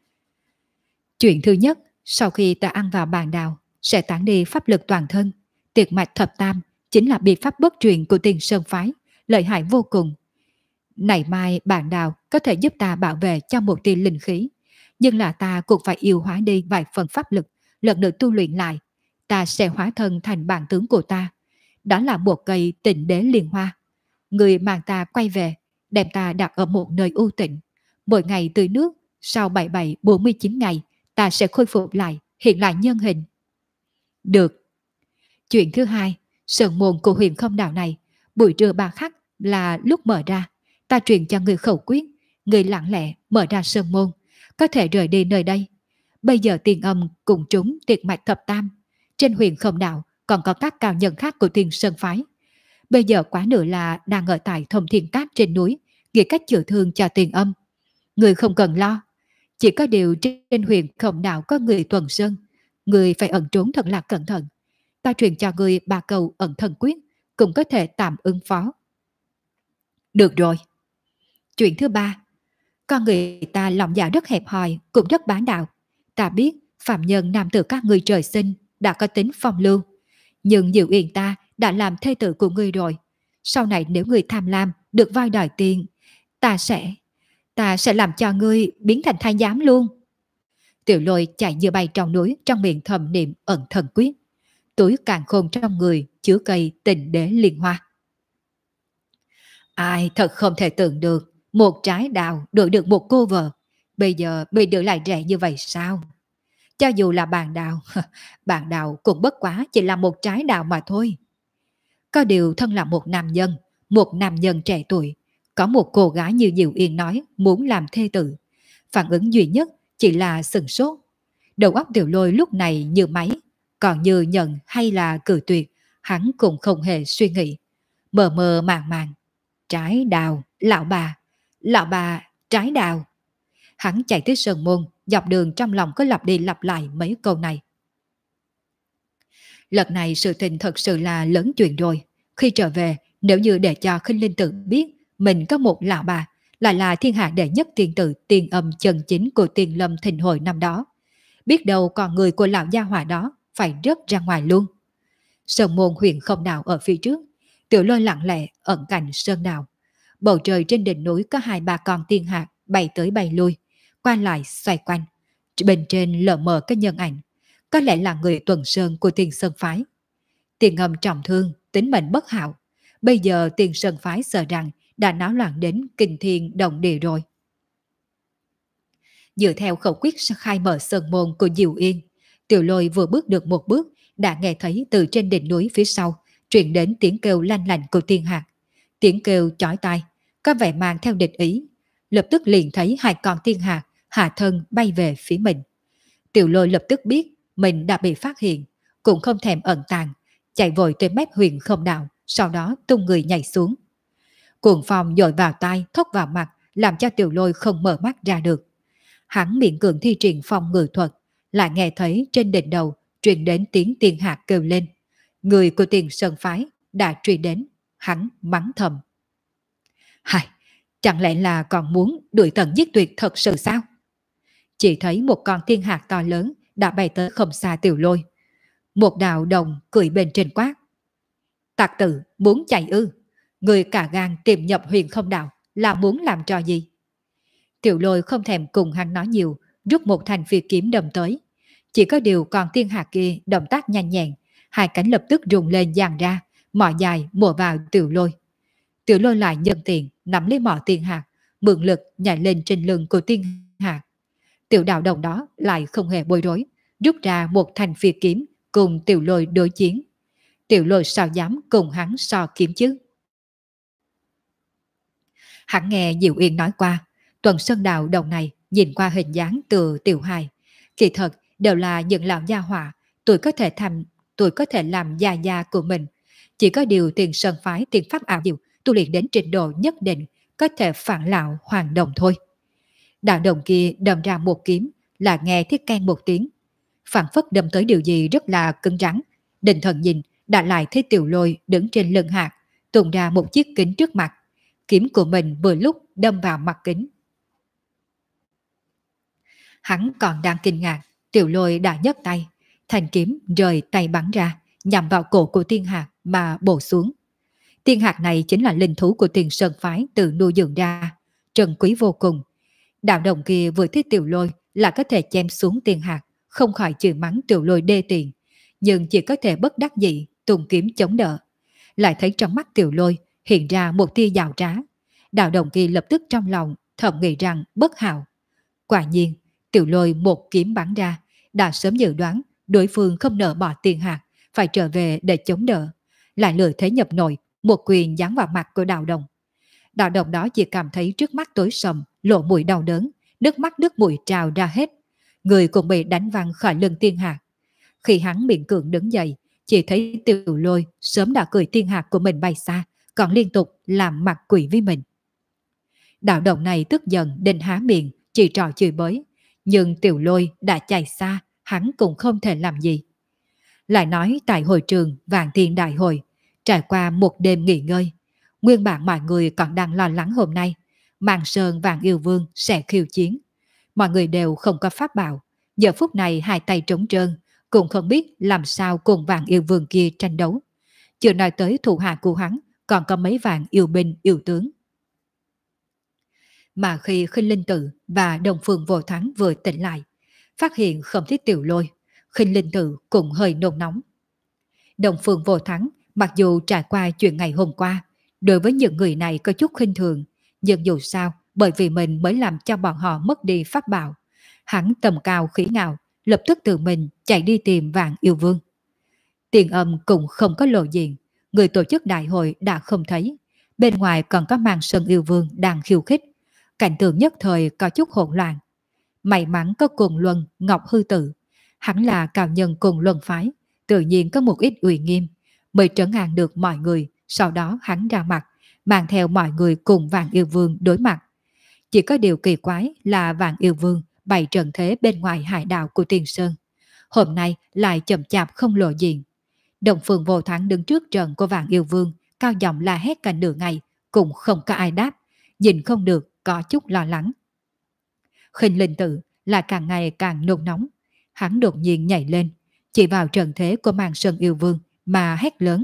Chuyện thứ nhất, sau khi ta ăn vào bàn đào, sẽ tản đi pháp lực toàn thân. Tiệt mạch thập tam chính là biện pháp bất truyền của Tiền Sơn phái, lợi hại vô cùng. Này mai bàn đào có thể giúp ta bảo vệ cho một tia linh khí, nhưng là ta cũng phải yêu hóa đi vài phần pháp lực, lần nữa tu luyện lại. Ta sẽ hóa thân thành bản tướng của ta. Đó là một cây Tịnh Đế Liên Hoa. Người mang ta quay về, đem ta đặt ở một nơi u tịnh. Mỗi ngày tưới nước, sau 47-49 ngày, ta sẽ khôi phục lại, hiện lại nhân hình. Được. Chuyện thứ hai, sơn môn của huyền không đạo này, buổi trưa 3 khắc là lúc mở ra. Ta truyền cho người khẩu quyết, người lặng lẽ mở ra sơn môn, có thể rời đi nơi đây. Bây giờ Tiền Âm cùng chúng tiệt mạch thập tam. Trên huyền không đạo còn có các cao nhân khác của Tiên Sơn phái. Bây giờ quá nữa là đang ở tại Thông Thiên Cát trên núi, nghĩ cách chữa thương cho Tiền Âm. Người không cần lo. Chỉ có điều trên huyền không đạo có người tuần sơn, người phải ẩn trốn thật là cẩn thận. Ta truyền cho người 3 câu ẩn thần quyết, cũng có thể tạm ứng phó. Được rồi. Chuyện thứ ba, con người ta lòng dạ rất hẹp hòi, cũng rất bá đạo. Ta biết phạm nhân nam tử các ngươi trời sinh đã có tính phong lưu, nhưng Diệu Yên ta đã làm thê tử của ngươi rồi. Sau này nếu ngươi tham lam được voi đòi tiền, ta sẽ làm cho ngươi biến thành thái giám luôn. Tiểu Lôi chạy như bay trong núi, trong miệng thầm niệm ẩn thần quyết. Túi càn khôn trong người chứa cây Tịnh Đế Liên Hoa. Ai thật không thể tưởng được, một trái đào đổi được một cô vợ, bây giờ bị đưa lại rẻ như vậy sao? Cho dù là bàn đào, bàn đào cũng bất quá chỉ là một trái đào mà thôi. Có điều thân là một nam nhân trẻ tuổi, có một cô gái như Diệu Yên nói muốn làm thê tử. Phản ứng duy nhất chỉ là sừng sốt. Đầu óc Tiểu Lôi lúc này như máy, còn như nhận hay là cự tuyệt, hắn cũng không hề suy nghĩ. Mờ mờ màng màng, trái đào, lão bà, trái đào. Hắn chạy tới Sơn Môn, dọc đường trong lòng có lặp đi lặp lại mấy câu này. Lần này sự tình thật sự là lớn chuyện rồi. Khi trở về, nếu như để cho Khinh Linh Tử biết mình có một lão bà, lại là thiên hạ đệ nhất tiên tử tiên âm chân chính của Tiên Lâm Thịnh Hội năm đó, biết đâu còn người của lão gia hỏa đó phải rớt ra ngoài luôn. Sơn Môn huyện không đào ở phía trước, Tiểu Lôi lặng lẽ ẩn cạnh sơn đào. Bầu trời trên đỉnh núi có 2-3 con tiên hạc bay tới bay lui, qua lại xoay quanh. Bên trên lờ mờ cái nhân ảnh, có lẽ là người tuần sơn của Tiền Sơn Phái. Tiền Ngâm trọng thương, tính mệnh bất hảo. Bây giờ Tiền Sơn Phái sợ rằng đã náo loạn đến kinh thiên động địa rồi. Dựa theo khẩu quyết khai mở sơn môn của Diệu Yên, Tiểu Lôi vừa bước được một bước đã nghe thấy từ trên đỉnh núi phía sau truyền đến tiếng kêu lanh lành của tiên hạc. Tiếng kêu chói tai, có vẻ mang theo địch ý. Lập tức liền thấy 2 con tiên hạc hạ thân bay về phía mình. Tiểu Lôi lập tức biết mình đã bị phát hiện, cũng không thèm ẩn tàng, chạy vội tới mép huyền không đạo, sau đó tung người nhảy xuống. Cuồng phong dội vào tai, thốc vào mặt, làm cho Tiểu Lôi không mở mắt ra được. Hắn miệng cường thi triển phong ngự thuật, lại nghe thấy trên đỉnh đầu truyền đến tiếng tiên hạc kêu lên. Người của Tiền Sơn Phái đã truy đến, hắn mắng thầm. Hài, chẳng lẽ là còn muốn đuổi tận giết tuyệt thật sự sao? Chỉ thấy một con tiên hạc to lớn đã bay tới không xa Tiểu Lôi. Một đạo đồng cười bên trên quát. Tặc tử muốn chạy ư? Người cả gan tìm nhập huyền không đạo là muốn làm trò gì? Tiểu Lôi không thèm cùng hắn nói nhiều, rút một thanh phi kiếm đâm tới. Chỉ có điều con tiên hạc kia động tác nhanh nhẹn, 2 cánh lập tức rung lên dàn ra, mỏ dài mùa vào Tiểu Lôi. Tiểu Lôi lại nhân tiện nắm lấy mỏ tiên hạc, mượn lực nhảy lên trên lưng của tiên hạc. Tiểu đạo đồng đó lại không hề bối rối, rút ra một thanh phi kiếm cùng Tiểu Lôi đối chiến. Tiểu Lôi sao dám cùng hắn so kiếm chứ? Hắn nghe Diệu Yên nói qua, Tuần Sơn Đạo đầu này nhìn qua hình dáng từ Tiểu hài, kỳ thật đều là những lão gia hỏa, tuổi có thể làm gia gia của mình. Chỉ có điều Tiền Sơn Phái tiền pháp ảo diệu, tu luyện đến trình độ nhất định, có thể phản lão hoàng đồng thôi. Đạo đồng kia đâm ra một kiếm, là nghe thiết can một tiếng. Phản phất đâm tới điều gì rất là cứng rắn. Định thần nhìn, đã lại thấy Tiểu Lôi đứng trên lưng hạc, tung ra một chiếc kính trước mặt. Kiếm của mình vừa lúc đâm vào mặt kính. Hắn còn đang kinh ngạc, Tiểu Lôi đã nhấc tay, thanh kiếm rời tay bắn ra, nhằm vào cổ của tiên hạc mà bổ xuống. Tiên hạc này chính là linh thú của Tiền Sơn Phái tự nuôi dưỡng ra, trân quý vô cùng. Đạo đồng kia vừa thấy Tiểu Lôi là có thể chém xuống tiên hạc, không khỏi chửi mắng Tiểu Lôi đê tiện, nhưng chỉ có thể bất đắc dĩ tung kiếm chống đỡ. Lại thấy trong mắt Tiểu Lôi hiện ra một tia giảo trá. Đạo đồng kia lập tức trong lòng thầm nghĩ rằng bất hảo. Quả nhiên, Tiểu Lôi một kiếm bắn ra, đã sớm dự đoán đối phương không nỡ bỏ tiên hạc, phải trở về để chống đỡ. Lại lười thế nhập nội, một quyền giáng vào mặt của đạo đồng. Đạo đồng đó chỉ cảm thấy trước mắt tối sầm, lộ mũi đau đớn, nước mắt nước mũi trào ra hết. Người cũng bị đánh văng khỏi lưng tiên hạc. Khi hắn miệng cường đứng dậy, chỉ thấy Tiểu Lôi sớm đã cười tiên hạc của mình bay xa, còn liên tục làm mặt quỷ với mình. Đạo đồng này tức giận định há miệng, chỉ trò chửi bới. Nhưng Tiểu Lôi đã chạy xa, hắn cũng không thể làm gì. Lại nói tại hội trường Vạn Thiên Đại Hội, trải qua một đêm nghỉ ngơi, nguyên bản mọi người còn đang lo lắng hôm nay Màn Sơn Vạn Yêu Vương sẽ khiêu chiến. Mọi người đều không có pháp bảo, giờ phút này 2 tay trống trơn, cũng không biết làm sao cùng Vạn Yêu Vương kia tranh đấu. Chưa nói tới thủ hạ của hắn còn có mấy vạn yêu binh yêu tướng. Mà khi Khinh Linh Tử và Đồng Phương Vô Thắng vừa tỉnh lại, phát hiện không thấy Tiểu Lôi, Khinh Linh Tử cũng hơi nôn nóng. Đồng Phương Vô Thắng mặc dù trải qua chuyện ngày hôm qua, đối với những người này có chút khinh thường, nhưng dù sao bởi vì mình mới làm cho bọn họ mất đi pháp bảo. Hắn tầm cao khí ngạo, lập tức tự mình chạy đi tìm Vạn Yêu Vương. Tiền Âm cũng không có lộ diện, người tổ chức đại hội đã không thấy. Bên ngoài còn có Mang Sơn Yêu Vương đang khiêu khích. Cảnh tượng nhất thời có chút hỗn loạn. May mắn có Cồn Luân, Ngọc Hư Tự. Hắn là cao nhân Cồn Luân phái, tự nhiên có một ít uy nghiêm, mới trấn an được mọi người. Sau đó hắn ra mặt, mang theo mọi người cùng Vạn Yêu Vương đối mặt. Chỉ có điều kỳ quái là Vạn Yêu Vương bày trận thế bên ngoài hải đảo của Tiên Sơn. Hôm nay lại chậm chạp không lộ diện. Đồng Phương Vô Thắng đứng trước trận của Vạn Yêu Vương, cao giọng la hét cả nửa ngày, cũng không có ai đáp, nhìn không được, có chút lo lắng. Khinh Linh Tự là càng ngày càng nôn nóng, hắn đột nhiên nhảy lên, chỉ vào trận thế của Mang Sơn Yêu Vương mà hét lớn.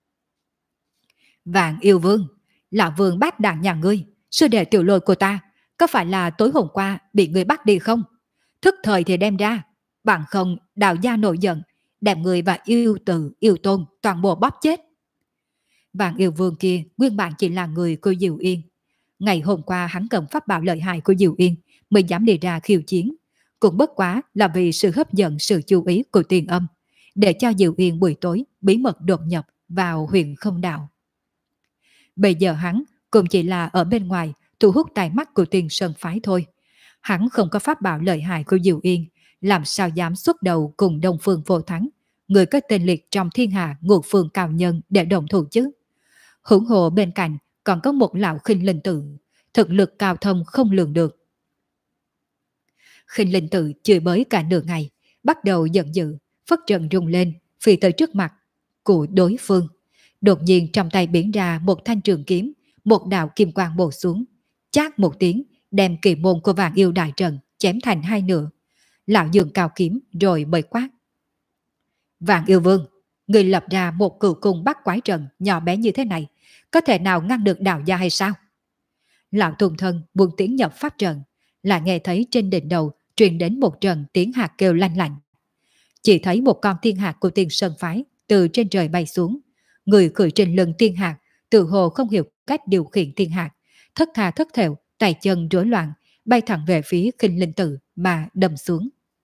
Vạn Yêu Vương, lão vương bát đàn nhà ngươi, sư đệ Tiểu Lôi của ta, có phải là tối hôm qua bị người bắt đi không? Thức thời thì đem ra, bằng không Đạo gia nổi giận, đem người và yêu từ, yêu tôn toàn bộ bóp chết. Vạn Yêu Vương kia nguyên bản chỉ là người của Diệu Yên. Ngày hôm qua hắn cầm pháp bảo lợi hại của Diệu Yên mới dám đi ra khiêu chiến. Cũng bất quá là vì sự hấp dẫn sự chú ý của Tiền Âm, để cho Diệu Yên buổi tối bí mật đột nhập vào Huyền Không Đạo. Bây giờ hắn cũng chỉ là ở bên ngoài thu hút tai mắt của Tiền Sơn phái thôi. Hắn không có pháp bảo lợi hại của Diệu Yên, làm sao dám xuất đầu cùng Đông Phương Vô Thắng, người có tên liệt trong thiên hạ ngũ phương cao nhân để đồng thủ chứ. Hưởng hộ bên cạnh còn có một lão Khinh Linh Tự, thực lực cao thông không lường được. Khinh Linh Tự chửi bới cả nửa ngày, bắt đầu giận dữ, phất trần rung lên, phi tới trước mặt của đối phương. Đột nhiên trong tay biển ra một thanh trường kiếm, một đạo kim quang bổ xuống, chát một tiếng, đem kỳ môn của Vạn Yêu đại trận chém thành hai nửa. Lão dường cao kiếm rồi mới quát. Vạn Yêu Vương, người lập ra một cửu cung bắt quái trận nhỏ bé như thế này, có thể nào ngăn được đạo gia hay sao? Lão Tùng Thân muốn tiến nhập pháp trận, là nghe thấy trên đỉnh đầu truyền đến một trận tiếng hạt kêu lanh lạnh. Chỉ thấy một con thiên hạt của Tiên Sơn phái từ trên trời bay xuống, người cưỡi trên lưng thiên hạt, tự hồ không hiểu cách điều khiển thiên hạt, thất tha thất thểu, tay chân rối loạn, bay thẳng về phía Khinh Linh Tự mà đâm xuống.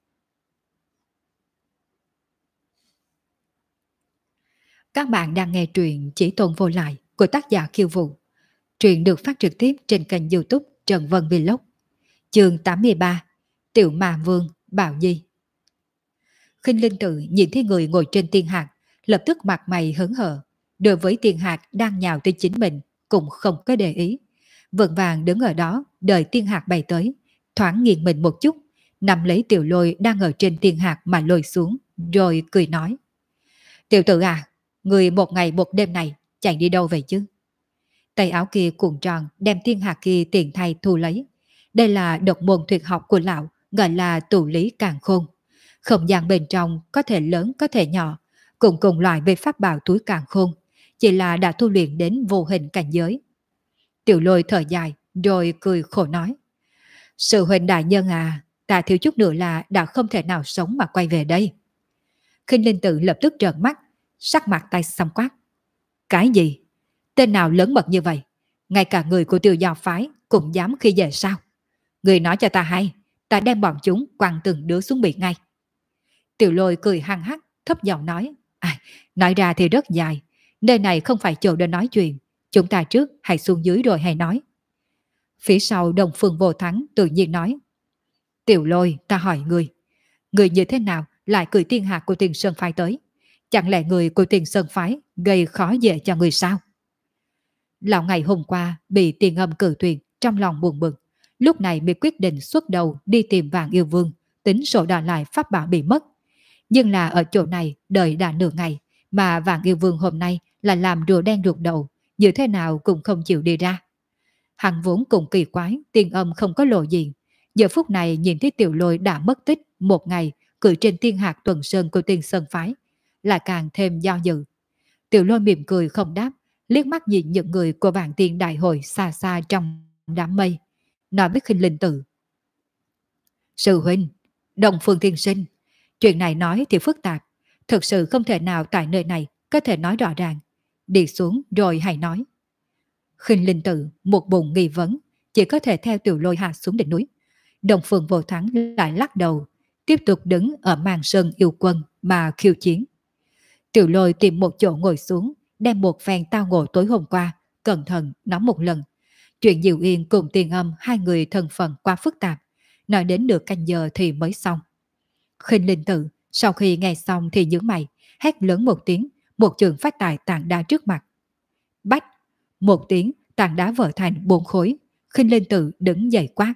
Các bạn đang nghe truyện Chỉ Tôn Vô Lại của tác giả Kiêu Vũ. Truyện được phát trực tiếp trên kênh YouTube Trần Vân Vlog. Chương 83, Tiểu Ma Vương Bảo Di. Khinh Linh Tự nhìn thấy người ngồi trên tiên hạt, lập tức mặt mày hớn hở. Đối với tiên hạt đang nhào tới chính mình, cũng không có để ý. Vững vàng đứng ở đó, đợi tiên hạt bay tới, thoáng nghiêng mình một chút, nắm lấy Tiểu Lôi đang ở trên tiên hạt mà lôi xuống, rồi cười nói. Tiểu tử à, người một ngày một đêm này chạy đi đâu vậy chứ? Tay áo kia cuộn tròn đem tiên hạt kia tiện thay thu lấy. Đây là độc môn tuyệt học của lão, gọi là tụ lý càn khôn. Không gian bên trong có thể lớn có thể nhỏ, cùng cùng loại về pháp bảo túi càn khôn, chỉ là đã tu luyện đến vô hình cảnh giới. Tiểu Lôi thở dài rồi cười khổ nói. Sư huynh đại nhân à, ta thiếu chút nữa là đã không thể nào sống mà quay về đây. Khinh Linh Tự lập tức trợn mắt, sắc mặt tay xăm quát. Cái gì? Tên nào lớn mật như vậy? Ngay cả người của Tiêu Giao phái cũng dám khi dễ sao? Người nói cho ta hay, ta đem bọn chúng quăng từng đứa xuống biển ngay. Tiểu Lôi cười hăng hắc, thấp giọng nói. Nói ra thì rất dài, nơi này không phải chỗ để nói chuyện, chúng ta trước hãy xuống dưới rồi hãy nói. Phía sau Đông Phương Vô Thắng tự nhiên nói. Tiểu Lôi, ta hỏi người như thế nào lại cười tiên hạt của Tiền Sơn phái tới? Chẳng lẽ người của Tiền Sơn phái gây khó dễ cho người sao? Lão ngày hôm qua bị Tiền Âm cử tuyệt, trong lòng buồn bực, lúc này mới quyết định xuất đầu đi tìm Vạn Yêu Vương, tính sổ đỏ lại pháp bảo bị mất. Nhưng là ở chỗ này đợi đã nửa ngày, mà Vạn Yêu Vương hôm nay là làm rùa đen ruột đầu, như thế nào cũng không chịu đi ra. Hắn vốn cùng kỳ quái, Tiền Âm không có lộ diện, giờ phút này nhìn thấy Tiểu Lôi đã mất tích một ngày, cưỡi trên tiên hạt tuần sơn của Tiền Sơn phái, lại càng thêm do dự. Tiểu Lôi mỉm cười không đáp, liếc mắt nhìn những người của Vạn Tiên đại hội xa xa trong đám mây, nói với Khinh Linh Tự. Sư huynh, Đông Phương tiên sinh, chuyện này nói thì phức tạp, thực sự không thể nào tại nơi này có thể nói rõ ràng. Đi xuống rồi hãy nói. Khinh Linh Tự một bụng nghi vấn, chỉ có thể theo Tiểu Lôi hạ xuống đỉnh núi. Đông Phương Vô Thắng lại lắc đầu, tiếp tục đứng ở màn sơn yêu quân mà khiêu chiến. Tiểu Lôi tìm một chỗ ngồi xuống, đem một phen tao ngộ tối hôm qua, cẩn thận nói một lần. Chuyện Diệu Yên cùng Tiền Âm hai người thân phận quá phức tạp, nói đến nửa canh giờ thì mới xong. Khinh Linh Tự sau khi nghe xong thì nhướng mày, hét lớn một tiếng, một trường phát tại tảng đá trước mặt. Bách, một tiếng, tảng đá vỡ thành 4 khối. Khinh Linh Tự đứng dậy quát.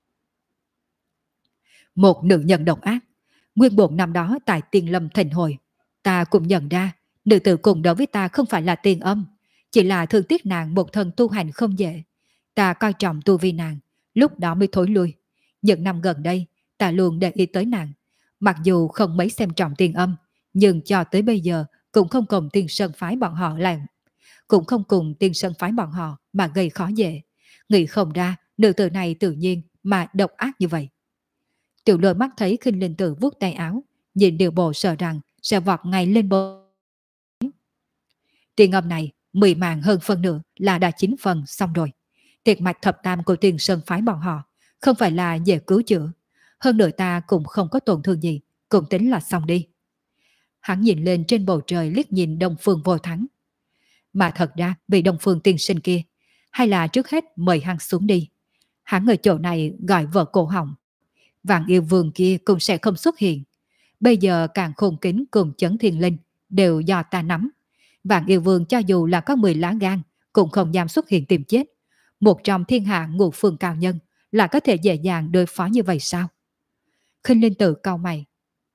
Một nữ nhân độc ác. Nguyên bổn năm đó tại Tiên Lâm Thịnh Hội, ta cũng nhận ra nữ tử cùng đấu với ta không phải là Tiền Âm, chỉ là thương tiếc nàng một thân tu hành không dễ. Ta coi trọng tu vi nàng, lúc đó mới thối lui. Những năm gần đây, ta luôn để ý tới nàng. Mặc dù không mấy xem trọng Tiền Âm, nhưng cho tới bây giờ cũng không cùng Tiên Sơn phái bọn họ làm, cũng không cùng Tiên Sơn phái bọn họ mà gây khó dễ. Nghĩ không ra nữ tử này tự nhiên mà độc ác như vậy. Tiểu Lôi mắt thấy Khinh Linh Tử vuốt tay áo, nhìn điều bộ sợ rằng sẽ vọt ngay lên bộ. Tiền Âm này 10 mạng hơn phân nửa là đã 9 phần xong rồi. Tiệt mạch thập tam của Tiên Sơn phái bọn họ không phải là dễ cứu chữa. Hơn nữa ta cũng không có tổn thương gì, cũng tính là xong đi. Hắn nhìn lên trên bầu trời liếc nhìn Đông Phương Vô Thắng. Mà thật ra vì Đông Phương tiên sinh kia, hay là trước hết mời hắn xuống đi. Hắn ở chỗ này gọi vợ cổ họng. Vạn Yêu Vương kia cũng sẽ không xuất hiện. Bây giờ càng khôn kính cùng Chấn Thiên Linh đều do ta nắm. Vạn Yêu Vương cho dù là có 10 lá gan cũng không dám xuất hiện tìm chết. Một trong thiên hạ ngũ phương cao nhân là có thể dễ dàng đối phó như vậy sao? Khinh Linh Tử cau mày.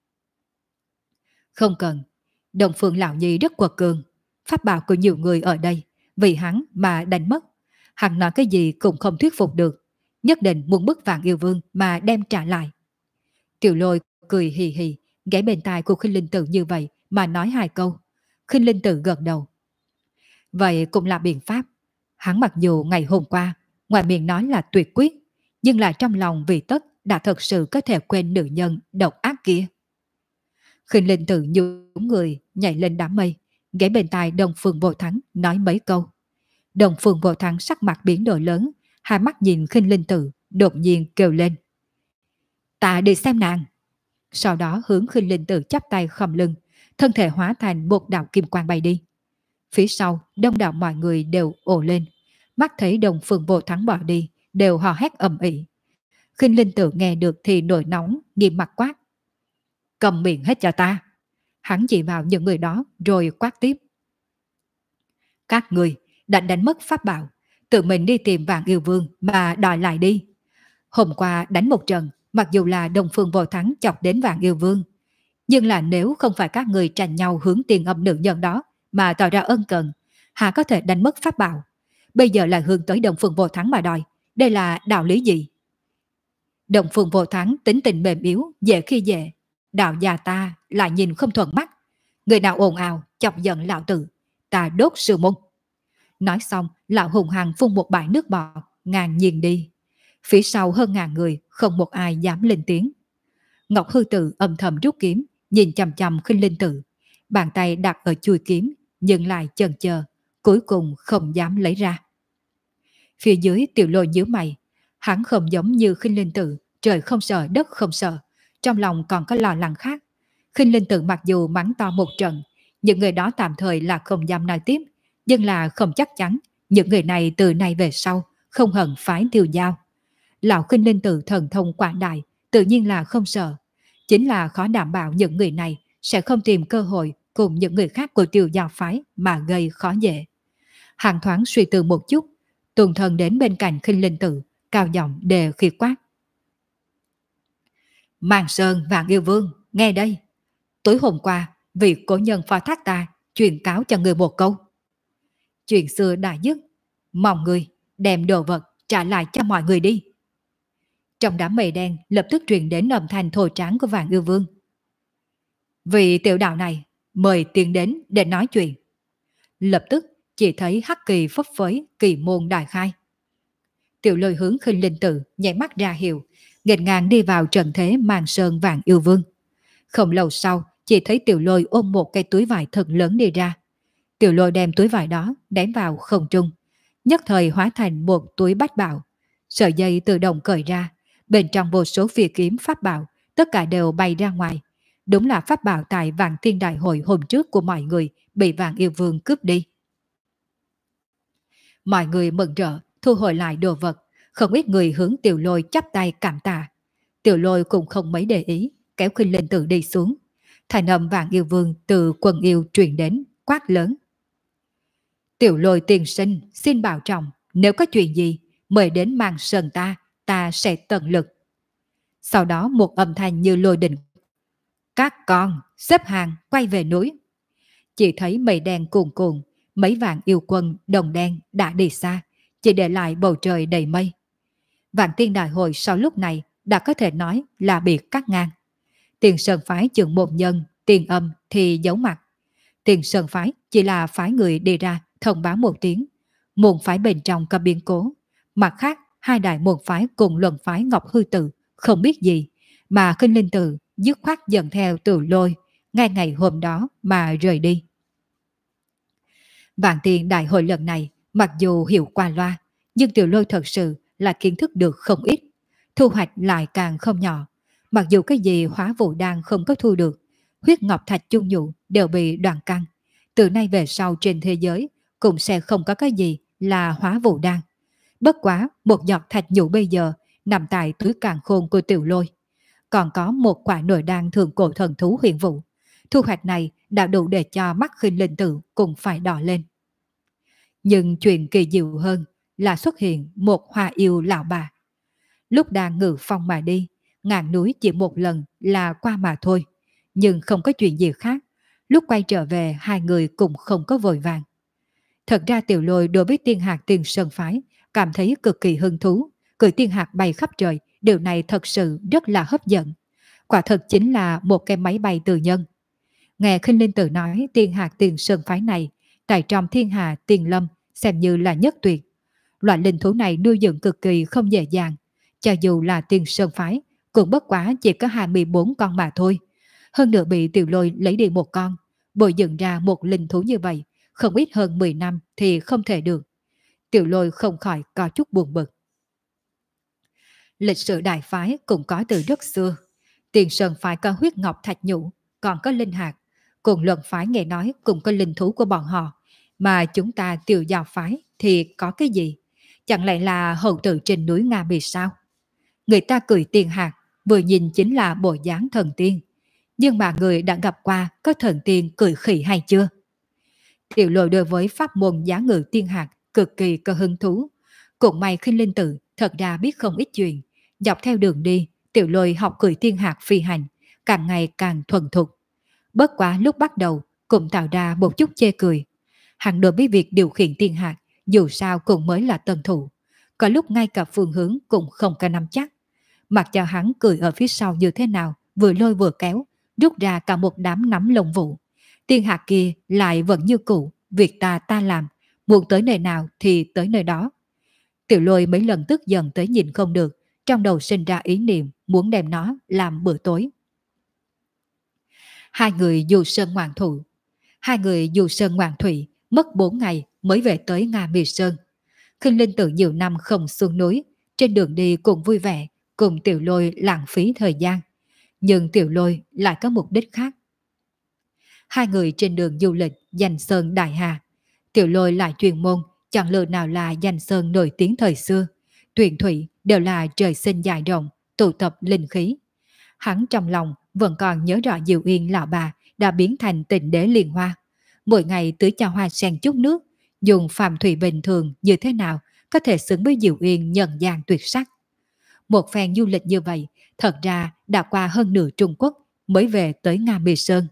Không cần. Đông Phương Lão Nhi rất quật cường. Pháp bảo của nhiều người ở đây vì hắn mà đánh mất. Hắn nói cái gì cũng không thuyết phục được. Nhất định muốn bức Vạn Yêu Vương mà đem trả lại. Tiểu Lôi cười hì hì, ghé bên tai của Khinh Linh Tử như vậy mà nói 2 câu. Khinh Linh Tử gật đầu. Vậy cũng là biện pháp. Hắn mặc dù ngày hôm qua ngoài miệng nói là tuyệt quyết, nhưng là trong lòng vì tất đã thật sự có thể quên nữ nhân độc ác kia. Khinh Linh Tử nhún người nhảy lên đám mây, ghé bên tai Đông Phương Vô Thắng nói mấy câu. Đông Phương Vô Thắng sắc mặt biến đổi lớn, hai mắt nhìn Khinh Linh Tử, đột nhiên kêu lên. Ta đi xem nàng. Sau đó hướng Khinh Linh Tử chắp tay khom lưng, thân thể hóa thành một đạo kim quang bay đi. Phía sau, đông đảo mọi người đều ồ lên, mắt thấy Đông Phương Vô Thắng bỏ đi, đều hò hét ầm ĩ. Khinh Linh Tử nghe được thì nổi nóng, nghiêm mặt quát. Cầm miệng hết cho ta. Hắn chỉ vào những người đó rồi quát tiếp. Các người đã đánh mất pháp bảo, tự mình đi tìm Vạn Yêu Vương mà đòi lại đi. Hôm qua đánh một trận, mặc dù là Đông Phương Vô Thắng chọc đến Vạn Yêu Vương, nhưng là nếu không phải các người tranh nhau hướng Tiền Âm nữ nhân đó mà tỏ ra ân cần, hà có thể đánh mất pháp bảo. Bây giờ là hướng tới Đông Phương Vô Thắng mà đòi. Đây là đạo lý gì? Đông Phương Vô Thắng tính tình mềm yếu, dễ khi dễ. Đạo già ta lại nhìn không thuận mắt. Người nào ồn ào chọc giận lão tử, ta đốt sư môn. Nói xong, lão hùng hằng phun một bãi nước bọt, ngàn nhiên đi. Phía sau hơn ngàn người, không một ai dám lên tiếng. Ngọc Hư Tự âm thầm rút kiếm, nhìn chằm chằm Khinh Linh Tử. Bàn tay đặt ở chuôi kiếm, nhưng lại chần chờ, cuối cùng không dám lấy ra. Phía dưới Tiểu Lôi nhíu mày, hắn không giống như Khinh Linh Tử, trời không sợ đất không sợ, trong lòng còn có lo lắng khác. Khinh Linh Tử mặc dù mắng to một trận, những người đó tạm thời là không dám nói tiếp, nhưng là không chắc chắn những người này từ nay về sau không hận phái Tiêu Giao. Lão Khinh Linh Tử thần thông quảng đại, tự nhiên là không sợ, chính là khó đảm bảo những người này sẽ không tìm cơ hội cùng những người khác của Tiêu Giao phái mà gây khó dễ. Hàng thoáng suy tư một chút, tuần thần đến bên cạnh Khinh Linh Tử, cao giọng đề khi quát. Màn Sơn Vạn Yêu Vương, nghe đây. Tối hôm qua, vị cổ nhân phó thác ta truyền cáo cho người một câu. Chuyện xưa đã dứt, mong người đem đồ vật trả lại cho mọi người đi. Trong đám mây đen lập tức truyền đến âm thanh thô tráng của Vạn Yêu Vương. Vị tiểu đạo này mời tiền đến để nói chuyện. Lập tức chỉ thấy hắc kỳ phấp phới, kỳ môn đại khai. Tiểu Lôi hướng Khinh Linh Tử nhảy mắt ra hiệu, nghênh ngang đi vào trận thế Màn Sơn Vạn Yêu Vương. Không lâu sau, chỉ thấy Tiểu Lôi ôm một cây túi vải thật lớn đi ra. Tiểu Lôi đem túi vải đó ném vào không trung, nhất thời hóa thành một túi bách bảo. Sợi dây tự động cởi ra, bên trong vô số phi kiếm pháp bảo tất cả đều bay ra ngoài. Đúng là pháp bảo tại Vạn Tiên Đại Hội hôm trước của mọi người bị Vạn Yêu Vương cướp đi. Mọi người mừng rỡ, thu hồi lại đồ vật, không ít người hướng Tiểu Lôi chắp tay cảm tạ. Tiểu Lôi cũng không mấy để ý, kéo Khuynh Linh Tử đi xuống. Thành âm Vạn Yêu Vương từ quần yêu truyền đến, quát lớn. Tiểu Lôi tiền sinh, xin bảo trọng, nếu có chuyện gì, mời đến mang sơn ta sẽ tận lực. Sau đó một âm thanh như lôi đình. Các con, xếp hàng, quay về núi. Chỉ thấy mây đen cuồn cuộn, mấy vạn yêu quân đồng đen đã đi xa, chỉ để lại bầu trời đầy mây. Vạn Tiên Đại Hội sau lúc này đã có thể nói là bị cắt ngang. Tiền Sơn Phái chừng một nhân, Tiền Âm thì giấu mặt. Tiền Sơn Phái chỉ là phái người đi ra thông báo một tiếng, môn phái bên trong có biến cố. Mặt khác, hai đại môn phái cùng luận phái Ngọc Hư Tự không biết gì, mà Khinh Linh Tự dứt khoát dẫn theo Từ Lôi, ngay ngày hôm đó mà rời đi. Vạn Tiên Đại Hội lần này, mặc dù hiểu qua loa, nhưng Tiểu Lôi thật sự là kiến thức được không ít, thu hoạch lại càng không nhỏ. Mặc dù cái gì hóa vụ đan không có thu được, huyết ngọc thạch chung nhụ đều bị đoạn căn. Từ nay về sau trên thế giới cũng sẽ không có cái gì là hóa vụ đan. Bất quá một giọt thạch nhũ bây giờ nằm tại túi càn khôn của Tiểu Lôi. Còn có một quả nội đan thượng cổ thần thú huyền vụ. Thu hoạch này đã đủ để cho mắt Khinh Linh Tử cũng phải đỏ lên. Nhưng chuyện kỳ diệu hơn là xuất hiện một hoa yêu lão bà. Lúc đang ngự phong mà đi, ngàn núi chỉ một lần là qua mà thôi. Nhưng không có chuyện gì khác. Lúc quay trở về hai người cũng không có vội vàng. Thật ra Tiểu Lôi đối với tiên hạt Tiền Sơn Phái cảm thấy cực kỳ hứng thú. Cười tiên hạt bay khắp trời, điều này thật sự rất là hấp dẫn. Quả thật chính là một cái máy bay tư nhân. Nghe Khinh Linh Tử nói tiên hạt Tiền Sơn Phái này, tại trong thiên hà Tiền Lâm xem như là nhất tuyệt. Loại linh thú này nuôi dưỡng cực kỳ không dễ dàng. Cho dù là Tiền Sơn Phái, cũng bất quá chỉ có 24 con mà thôi. Hơn nữa bị Tiểu Lôi lấy đi một con, bồi dưỡng ra một linh thú như vậy, không ít hơn 10 năm thì không thể được. Tiểu Lôi không khỏi có chút buồn bực. Lịch sử đại phái cũng có từ rất xưa. Tiền Sơn Phái có huyết ngọc thạch nhũ, còn có linh hạt. Cùng luận phái nghe nói cũng có linh thú của bọn họ. Mà chúng ta Tiểu Giao Phái thì có cái gì? Chẳng lẽ là hậu tử trên núi Nga Mì sao? Người ta cười tiền hạt, vừa nhìn chính là bộ dáng thần tiên. Nhưng mà người đã gặp qua có thần tiên cười khỉ hay chưa? Tiểu Lôi đối với pháp môn giá ngự tiên hạt cực kỳ có hứng thú. Cũng may Khinh Linh Tử thật ra biết không ít chuyện. Dọc theo đường đi, Tiểu Lôi học cười tiên hạt phi hành, càng ngày càng thuần thục. Bất quá lúc bắt đầu cũng tạo ra một chút chê cười. Hắn đối với việc điều khiển tiên hạt dù sao cũng mới là tân thủ. Có lúc ngay cả phương hướng cũng không có nắm chắc. Mặc cho hắn cười ở phía sau như thế nào, vừa lôi vừa kéo, rút ra cả một đám nắm lông vũ. Tiên hạt kia lại vẫn như cũ, việc ta làm, muốn tới nơi nào thì tới nơi đó. Tiểu Lôi mấy lần tức giận tới nhìn không được, trong đầu sinh ra ý niệm muốn đem nó làm bữa tối. Hai người dù sơn ngoạn thủy, mất 4 ngày mới về tới Nga Mi Sơn. Khinh Linh Tử nhiều năm không xuống núi, trên đường đi cùng vui vẻ, cùng Tiểu Lôi lãng phí thời gian. Nhưng Tiểu Lôi lại có mục đích khác. Hai người trên đường du lịch danh sơn Đại Hà. Tiểu Lôi lại chuyên môn, chẳng lựa nào là danh sơn nổi tiếng thời xưa. Tuyền thủy đều là trời sinh dài rộng, tụ tập linh khí. Hắn trong lòng vẫn còn nhớ rõ Diệu Yên lão bà đã biến thành Tịnh Đế Liên Hoa. Mỗi ngày tưới cho hoa sen chút nước, dùng phàm thủy bình thường như thế nào có thể xứng với Diệu Yên nhân gian tuyệt sắc. Một phen du lịch như vậy, thật ra đã qua hơn nửa Trung Quốc mới về tới Nga Mi Sơn.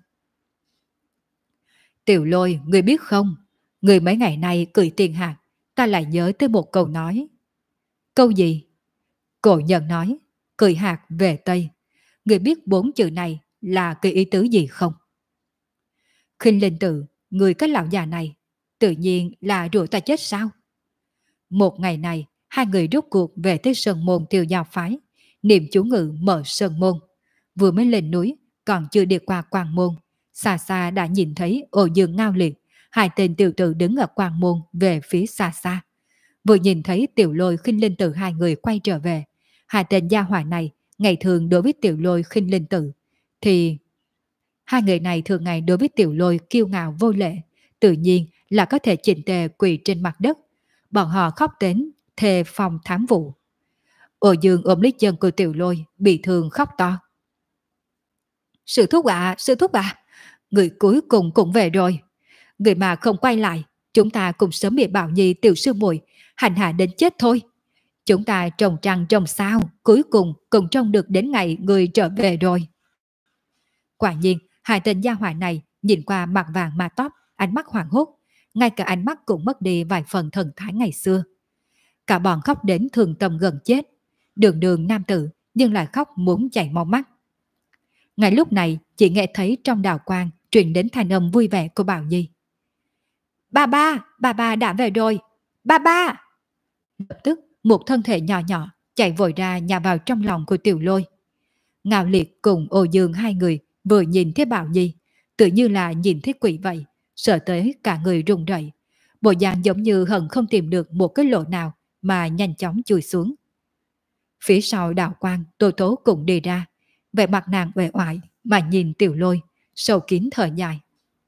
Tiểu Lôi, người biết không? Người mấy ngày nay cười tiền hạt, ta lại nhớ tới một câu nói. Câu gì? Cổ nhân nói, cười hạt về Tây. Người biết 4 chữ này là cái ý tứ gì không? Khinh Linh Tử, người cái lão già này, tự nhiên là rủa ta chết sao? Một ngày này, hai người rốt cuộc về tới Sơn Môn Tiêu Giao Phái, niệm chú ngự mở Sơn Môn. Vừa mới lên núi, còn chưa đi qua Quang Môn, xa xa đã nhìn thấy Ô Dương Ngao Liệt, hai tên tiểu tử đứng ở Quang Môn về phía xa xa. Vừa nhìn thấy Tiểu Lôi Khinh Linh Tử hai người quay trở về, hai tên gia hỏa này ngày thường đối với Tiểu Lôi khinh linh tử, thì hai người này thường ngày đối với Tiểu Lôi kiêu ngạo vô lễ, tự nhiên là có thể chỉnh tề quỳ trên mặt đất. Bọn họ khóc đến thề phòng thám vụ. Ô Dương ôm lấy chân của Tiểu Lôi, bị thương khóc to. Sư thúc ạ, sư thúc ạ, người cuối cùng cũng về rồi. Người mà không quay lại, chúng ta cùng sớm bị Bảo Nhi tiểu sư muội hành hạ đến chết thôi. Chúng ta trồng trăng trồng sao, cuối cùng cũng trông được đến ngày người trở về rồi. Quả nhiên, hai tên gia hỏa này nhìn qua mặt vàng mà tóc, ánh mắt hoảng hốt, ngay cả ánh mắt cũng mất đi vài phần thần thái ngày xưa. Cả bọn khóc đến thường tâm gần chết, đường đường nam tử nhưng lại khóc muốn chảy máu mắt. Ngay lúc này, chỉ nghe thấy trong đào quang truyền đến thanh âm vui vẻ của Bảo Nhi. Ba ba đã về rồi, ba ba. Lập tức, một thân thể nhỏ nhỏ chạy vội ra nhào vào trong lòng của Tiểu Lôi. Ngạo Liệt cùng Ô Dương hai người vừa nhìn thấy Bảo Nhi, tự như là nhìn thấy quỷ vậy, sợ tới cả người run rẩy, bộ dạng giống như hận không tìm được một cái lỗ nào mà nhanh chóng chui xuống. Phía sau đạo quang, Tô Tố cũng đi ra, vẻ mặt nàng uể oải mà nhìn Tiểu Lôi, sâu kín thở dài.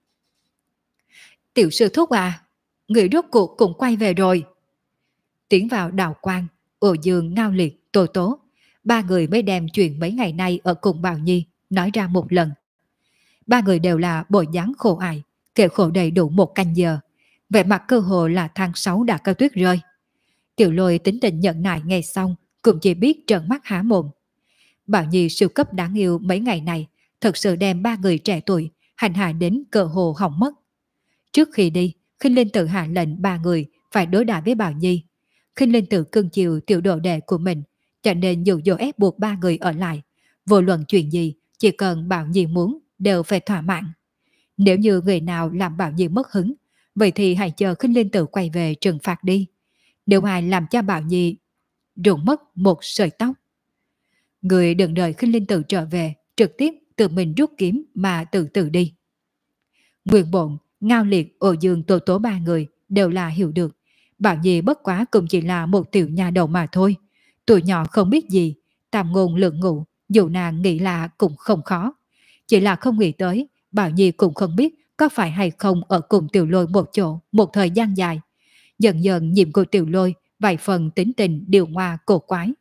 Tiểu sư thúc à, người rốt cuộc cũng quay về rồi. Tiến vào đạo quang, Ô Dương, Ngao Liệt, Tô Tố, ba người mới đem chuyện mấy ngày nay ở cùng Bảo Nhi nói ra một lần. Ba người đều là bộ dáng khổ ải, kể khổ đầy đủ một canh giờ, vẻ mặt cơ hồ là tháng 6 đã cao tuyết rơi. Tiểu Lôi tính tình nhận nại nghe xong, cũng chỉ biết trợn mắt há mồm. Bảo Nhi siêu cấp đáng yêu mấy ngày này thật sự đem ba người trẻ tuổi hành hạ đến cơ hồ hỏng mất. Trước khi đi, Khinh Linh Tử hạ lệnh ba người phải đối đãi với Bảo Nhi. Khinh Linh Tử cưng chiều tiểu đồ đệ của mình, cho nên dụ dỗ ép buộc ba người ở lại. Vô luận chuyện gì, chỉ cần Bảo Nhi muốn đều phải thỏa mãn. Nếu như người nào làm Bảo Nhi mất hứng, vậy thì hãy chờ Khinh Linh Tử quay về trừng phạt đi. Nếu ai làm cho Bảo Nhi rụng mất một sợi tóc, người đừng đợi Khinh Linh Tử trở về, trực tiếp tự mình rút kiếm mà tự tử đi. Nguyên Bộn, Ngao Liệt, Ô Dương, Tô Tố ba người đều là hiểu được. Bảo Nhi bất quá cũng chỉ là một tiểu nhà đầu mà thôi. Tụi nhỏ không biết gì, tam ngôn lượng ngụ, dù nàng nghĩ là cũng không khó. Chỉ là không nghĩ tới, Bảo Nhi cũng không biết có phải hay không ở cùng Tiểu Lôi một chỗ một thời gian dài. Dần dần nhiệm của Tiểu Lôi vài phần tính tình điều hòa cổ quái.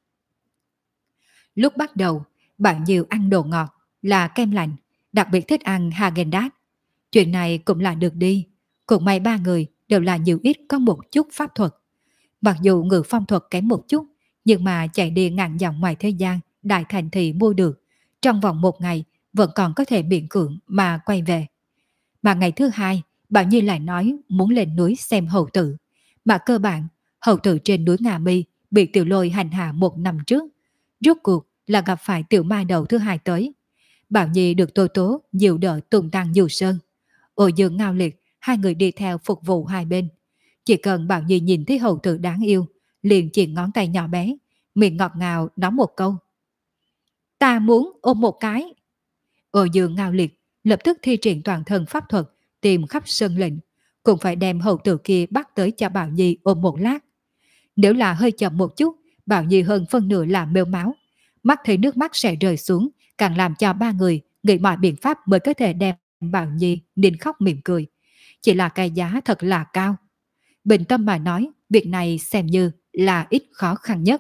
Lúc bắt đầu, Bảo Nhi ăn đồ ngọt là kem lạnh, đặc biệt thích ăn Häagen-Dazs. Chuyện này cũng là được đi, cũng may ba người đều là nhiều ít có một chút pháp thuật. Mặc dù ngự phong thuật kém một chút, nhưng mà chạy đi ngàn dặm ngoài thế gian, đại thành thị mua được, trong vòng một ngày vẫn còn có thể miễn cưỡng mà quay về. Mà ngày thứ hai, Bảo Nhi lại nói muốn lên núi xem hầu tử. Mà cơ bản, hầu tử trên núi Ngà Mi bị Tiểu Lôi hành hạ một năm trước. Rốt cuộc là gặp phải tiểu ma đầu thứ hai tới. Bảo Nhi được Tô Tố dịu đỡ tung tăng dù sơn. Ô Dương, Ngao Liệt, hai người đi theo phục vụ hai bên. Chỉ cần Bảo Nhi nhìn thấy hầu tử đáng yêu, liền chỉ ngón tay nhỏ bé, miệng ngọt ngào nói một câu. Ta muốn ôm một cái. Ô Dương, Ngao Liệt lập tức thi triển toàn thân pháp thuật, tìm khắp sân lệnh, cũng phải đem hầu tử kia bắt tới cho Bảo Nhi ôm một lát. Nếu là hơi chậm một chút, Bảo Nhi hơn phân nửa là mêu máu, mắt thấy nước mắt sẽ rơi xuống, càng làm cho ba người nghĩ mọi biện pháp mới có thể đem Bảo Nhi nín khóc mỉm cười. Chỉ là cái giá thật là cao. Bình tâm mà nói, việc này xem như là ít khó khăn nhất.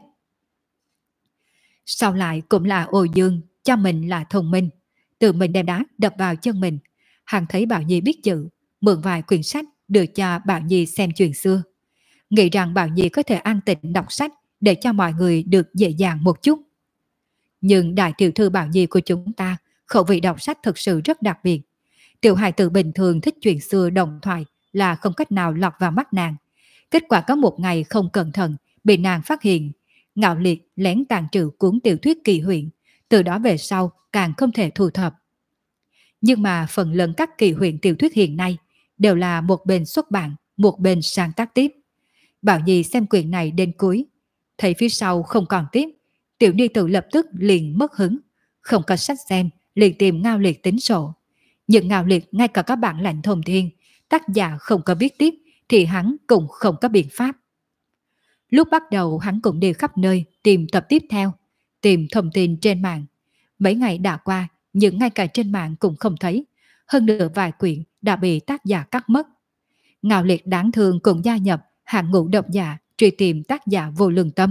Sau lại cũng là Ô Dương cho mình là thông minh, tự mình đem đá đập vào chân mình. Hắn thấy Bảo Nhi biết chữ, mượn vài quyển sách đưa cho Bảo Nhi xem chuyện xưa. Nghĩ rằng Bảo Nhi có thể an tĩnh đọc sách để cho mọi người được dễ dàng một chút. Nhưng đại tiểu thư Bảo Nhi của chúng ta khẩu vị đọc sách thực sự rất đặc biệt. Tiểu hài tử bình thường thích chuyện xưa đồng thoại là không cách nào lọt vào mắt nàng. Kết quả có một ngày không cẩn thận bị nàng phát hiện, Ngạo Liệt lén tàn trữ cuốn tiểu thuyết kỳ huyện, từ đó về sau càng không thể thu thập. Nhưng mà phần lớn các kỳ huyện tiểu thuyết hiện nay đều là một bên xuất bản, một bên sáng tác tiếp. Bảo Nhi xem quyển này đến cuối, thấy phía sau không còn tiếp, tiểu ni tử lập tức liền mất hứng, không có sách xem, liền tìm Ngao Liệt tính sổ. Nhưng Ngao Liệt ngay cả các bản lạnh thông thiên, tác giả không có viết tiếp thì hắn cũng không có biện pháp. Lúc bắt đầu hắn cũng đi khắp nơi tìm tập tiếp theo, tìm thông tin trên mạng. Mấy ngày đã qua, nhưng ngay cả trên mạng cũng không thấy. Hơn nữa vài quyển đã bị tác giả cắt mất. Ngạo Liệt đáng thương cũng gia nhập hạng ngũ độc giả truy tìm tác giả vô lương tâm.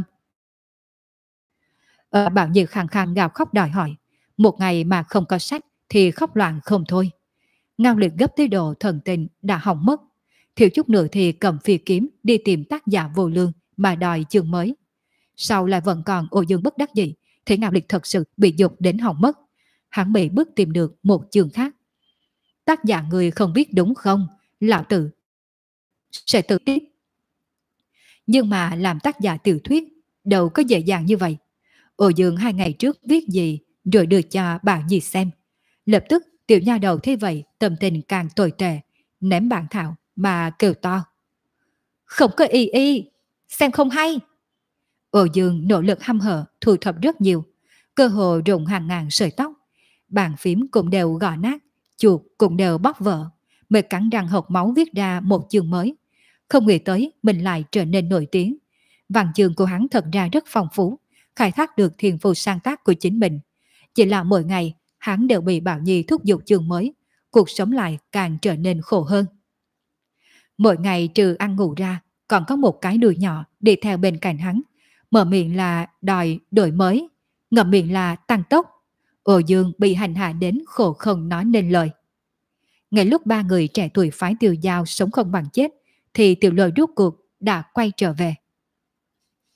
Bảo Nhược khàn khàn gào khóc đòi hỏi. Một ngày mà không có sách thì khóc loạn không thôi. Ngao Liệt gấp tới độ thần tình đã hỏng mất. Thiếu chút nữa thì cầm phi kiếm đi tìm tác giả vô lương mà đòi chương mới. Sau lại vẫn còn Ô Dương bất đắc dĩ thì Ngao Liệt thật sự bị dục đến hỏng mất. Hắn bị bước tìm được một chương khác. Tác giả người không biết đúng không? Lão tử sẽ tự tiếp. Nhưng mà làm tác giả tiểu thuyết đâu có dễ dàng như vậy. Ô Dương 2 ngày trước viết gì rồi đưa cho Bảo Nhi xem. Lập tức tiểu nha đầu thế vậy tâm tình càng tồi tệ, ném bản thảo mà kêu to. Không có y y, xem không hay. Ô Dương nỗ lực hăm hở thu thập rất nhiều, cơ hồ rụng hàng ngàn sợi tóc. Bàn phím cũng đều gõ nát, chuột cũng đều bóc vỡ, mới cắn răng hộc máu viết ra một chương mới. Không nghĩ tới mình lại trở nên nổi tiếng. Văn chương của hắn thật ra rất phong phú, khai thác được thiên phú sáng tác của chính mình. Chỉ là mỗi ngày hắn đều bị Bảo Nhi thúc giục chương mới, cuộc sống lại càng trở nên khổ hơn. Mỗi ngày trừ ăn ngủ ra, còn có một cái đùi nhỏ đi theo bên cạnh hắn, mở miệng là đòi đổi mới, ngậm miệng là tăng tốc. Ô Dương bị hành hạ đến khổ không nói nên lời. Ngay lúc 3 người trẻ tuổi phái Tiêu Giao sống không bằng chết, thì Tiểu Lôi rốt cuộc đã quay trở về.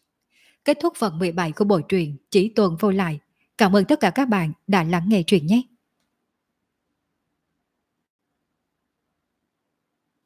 Kết thúc phần 17 của bộ truyện Chỉ Tồn Vô Lại. Cảm ơn tất cả các bạn đã lắng nghe truyện nhé.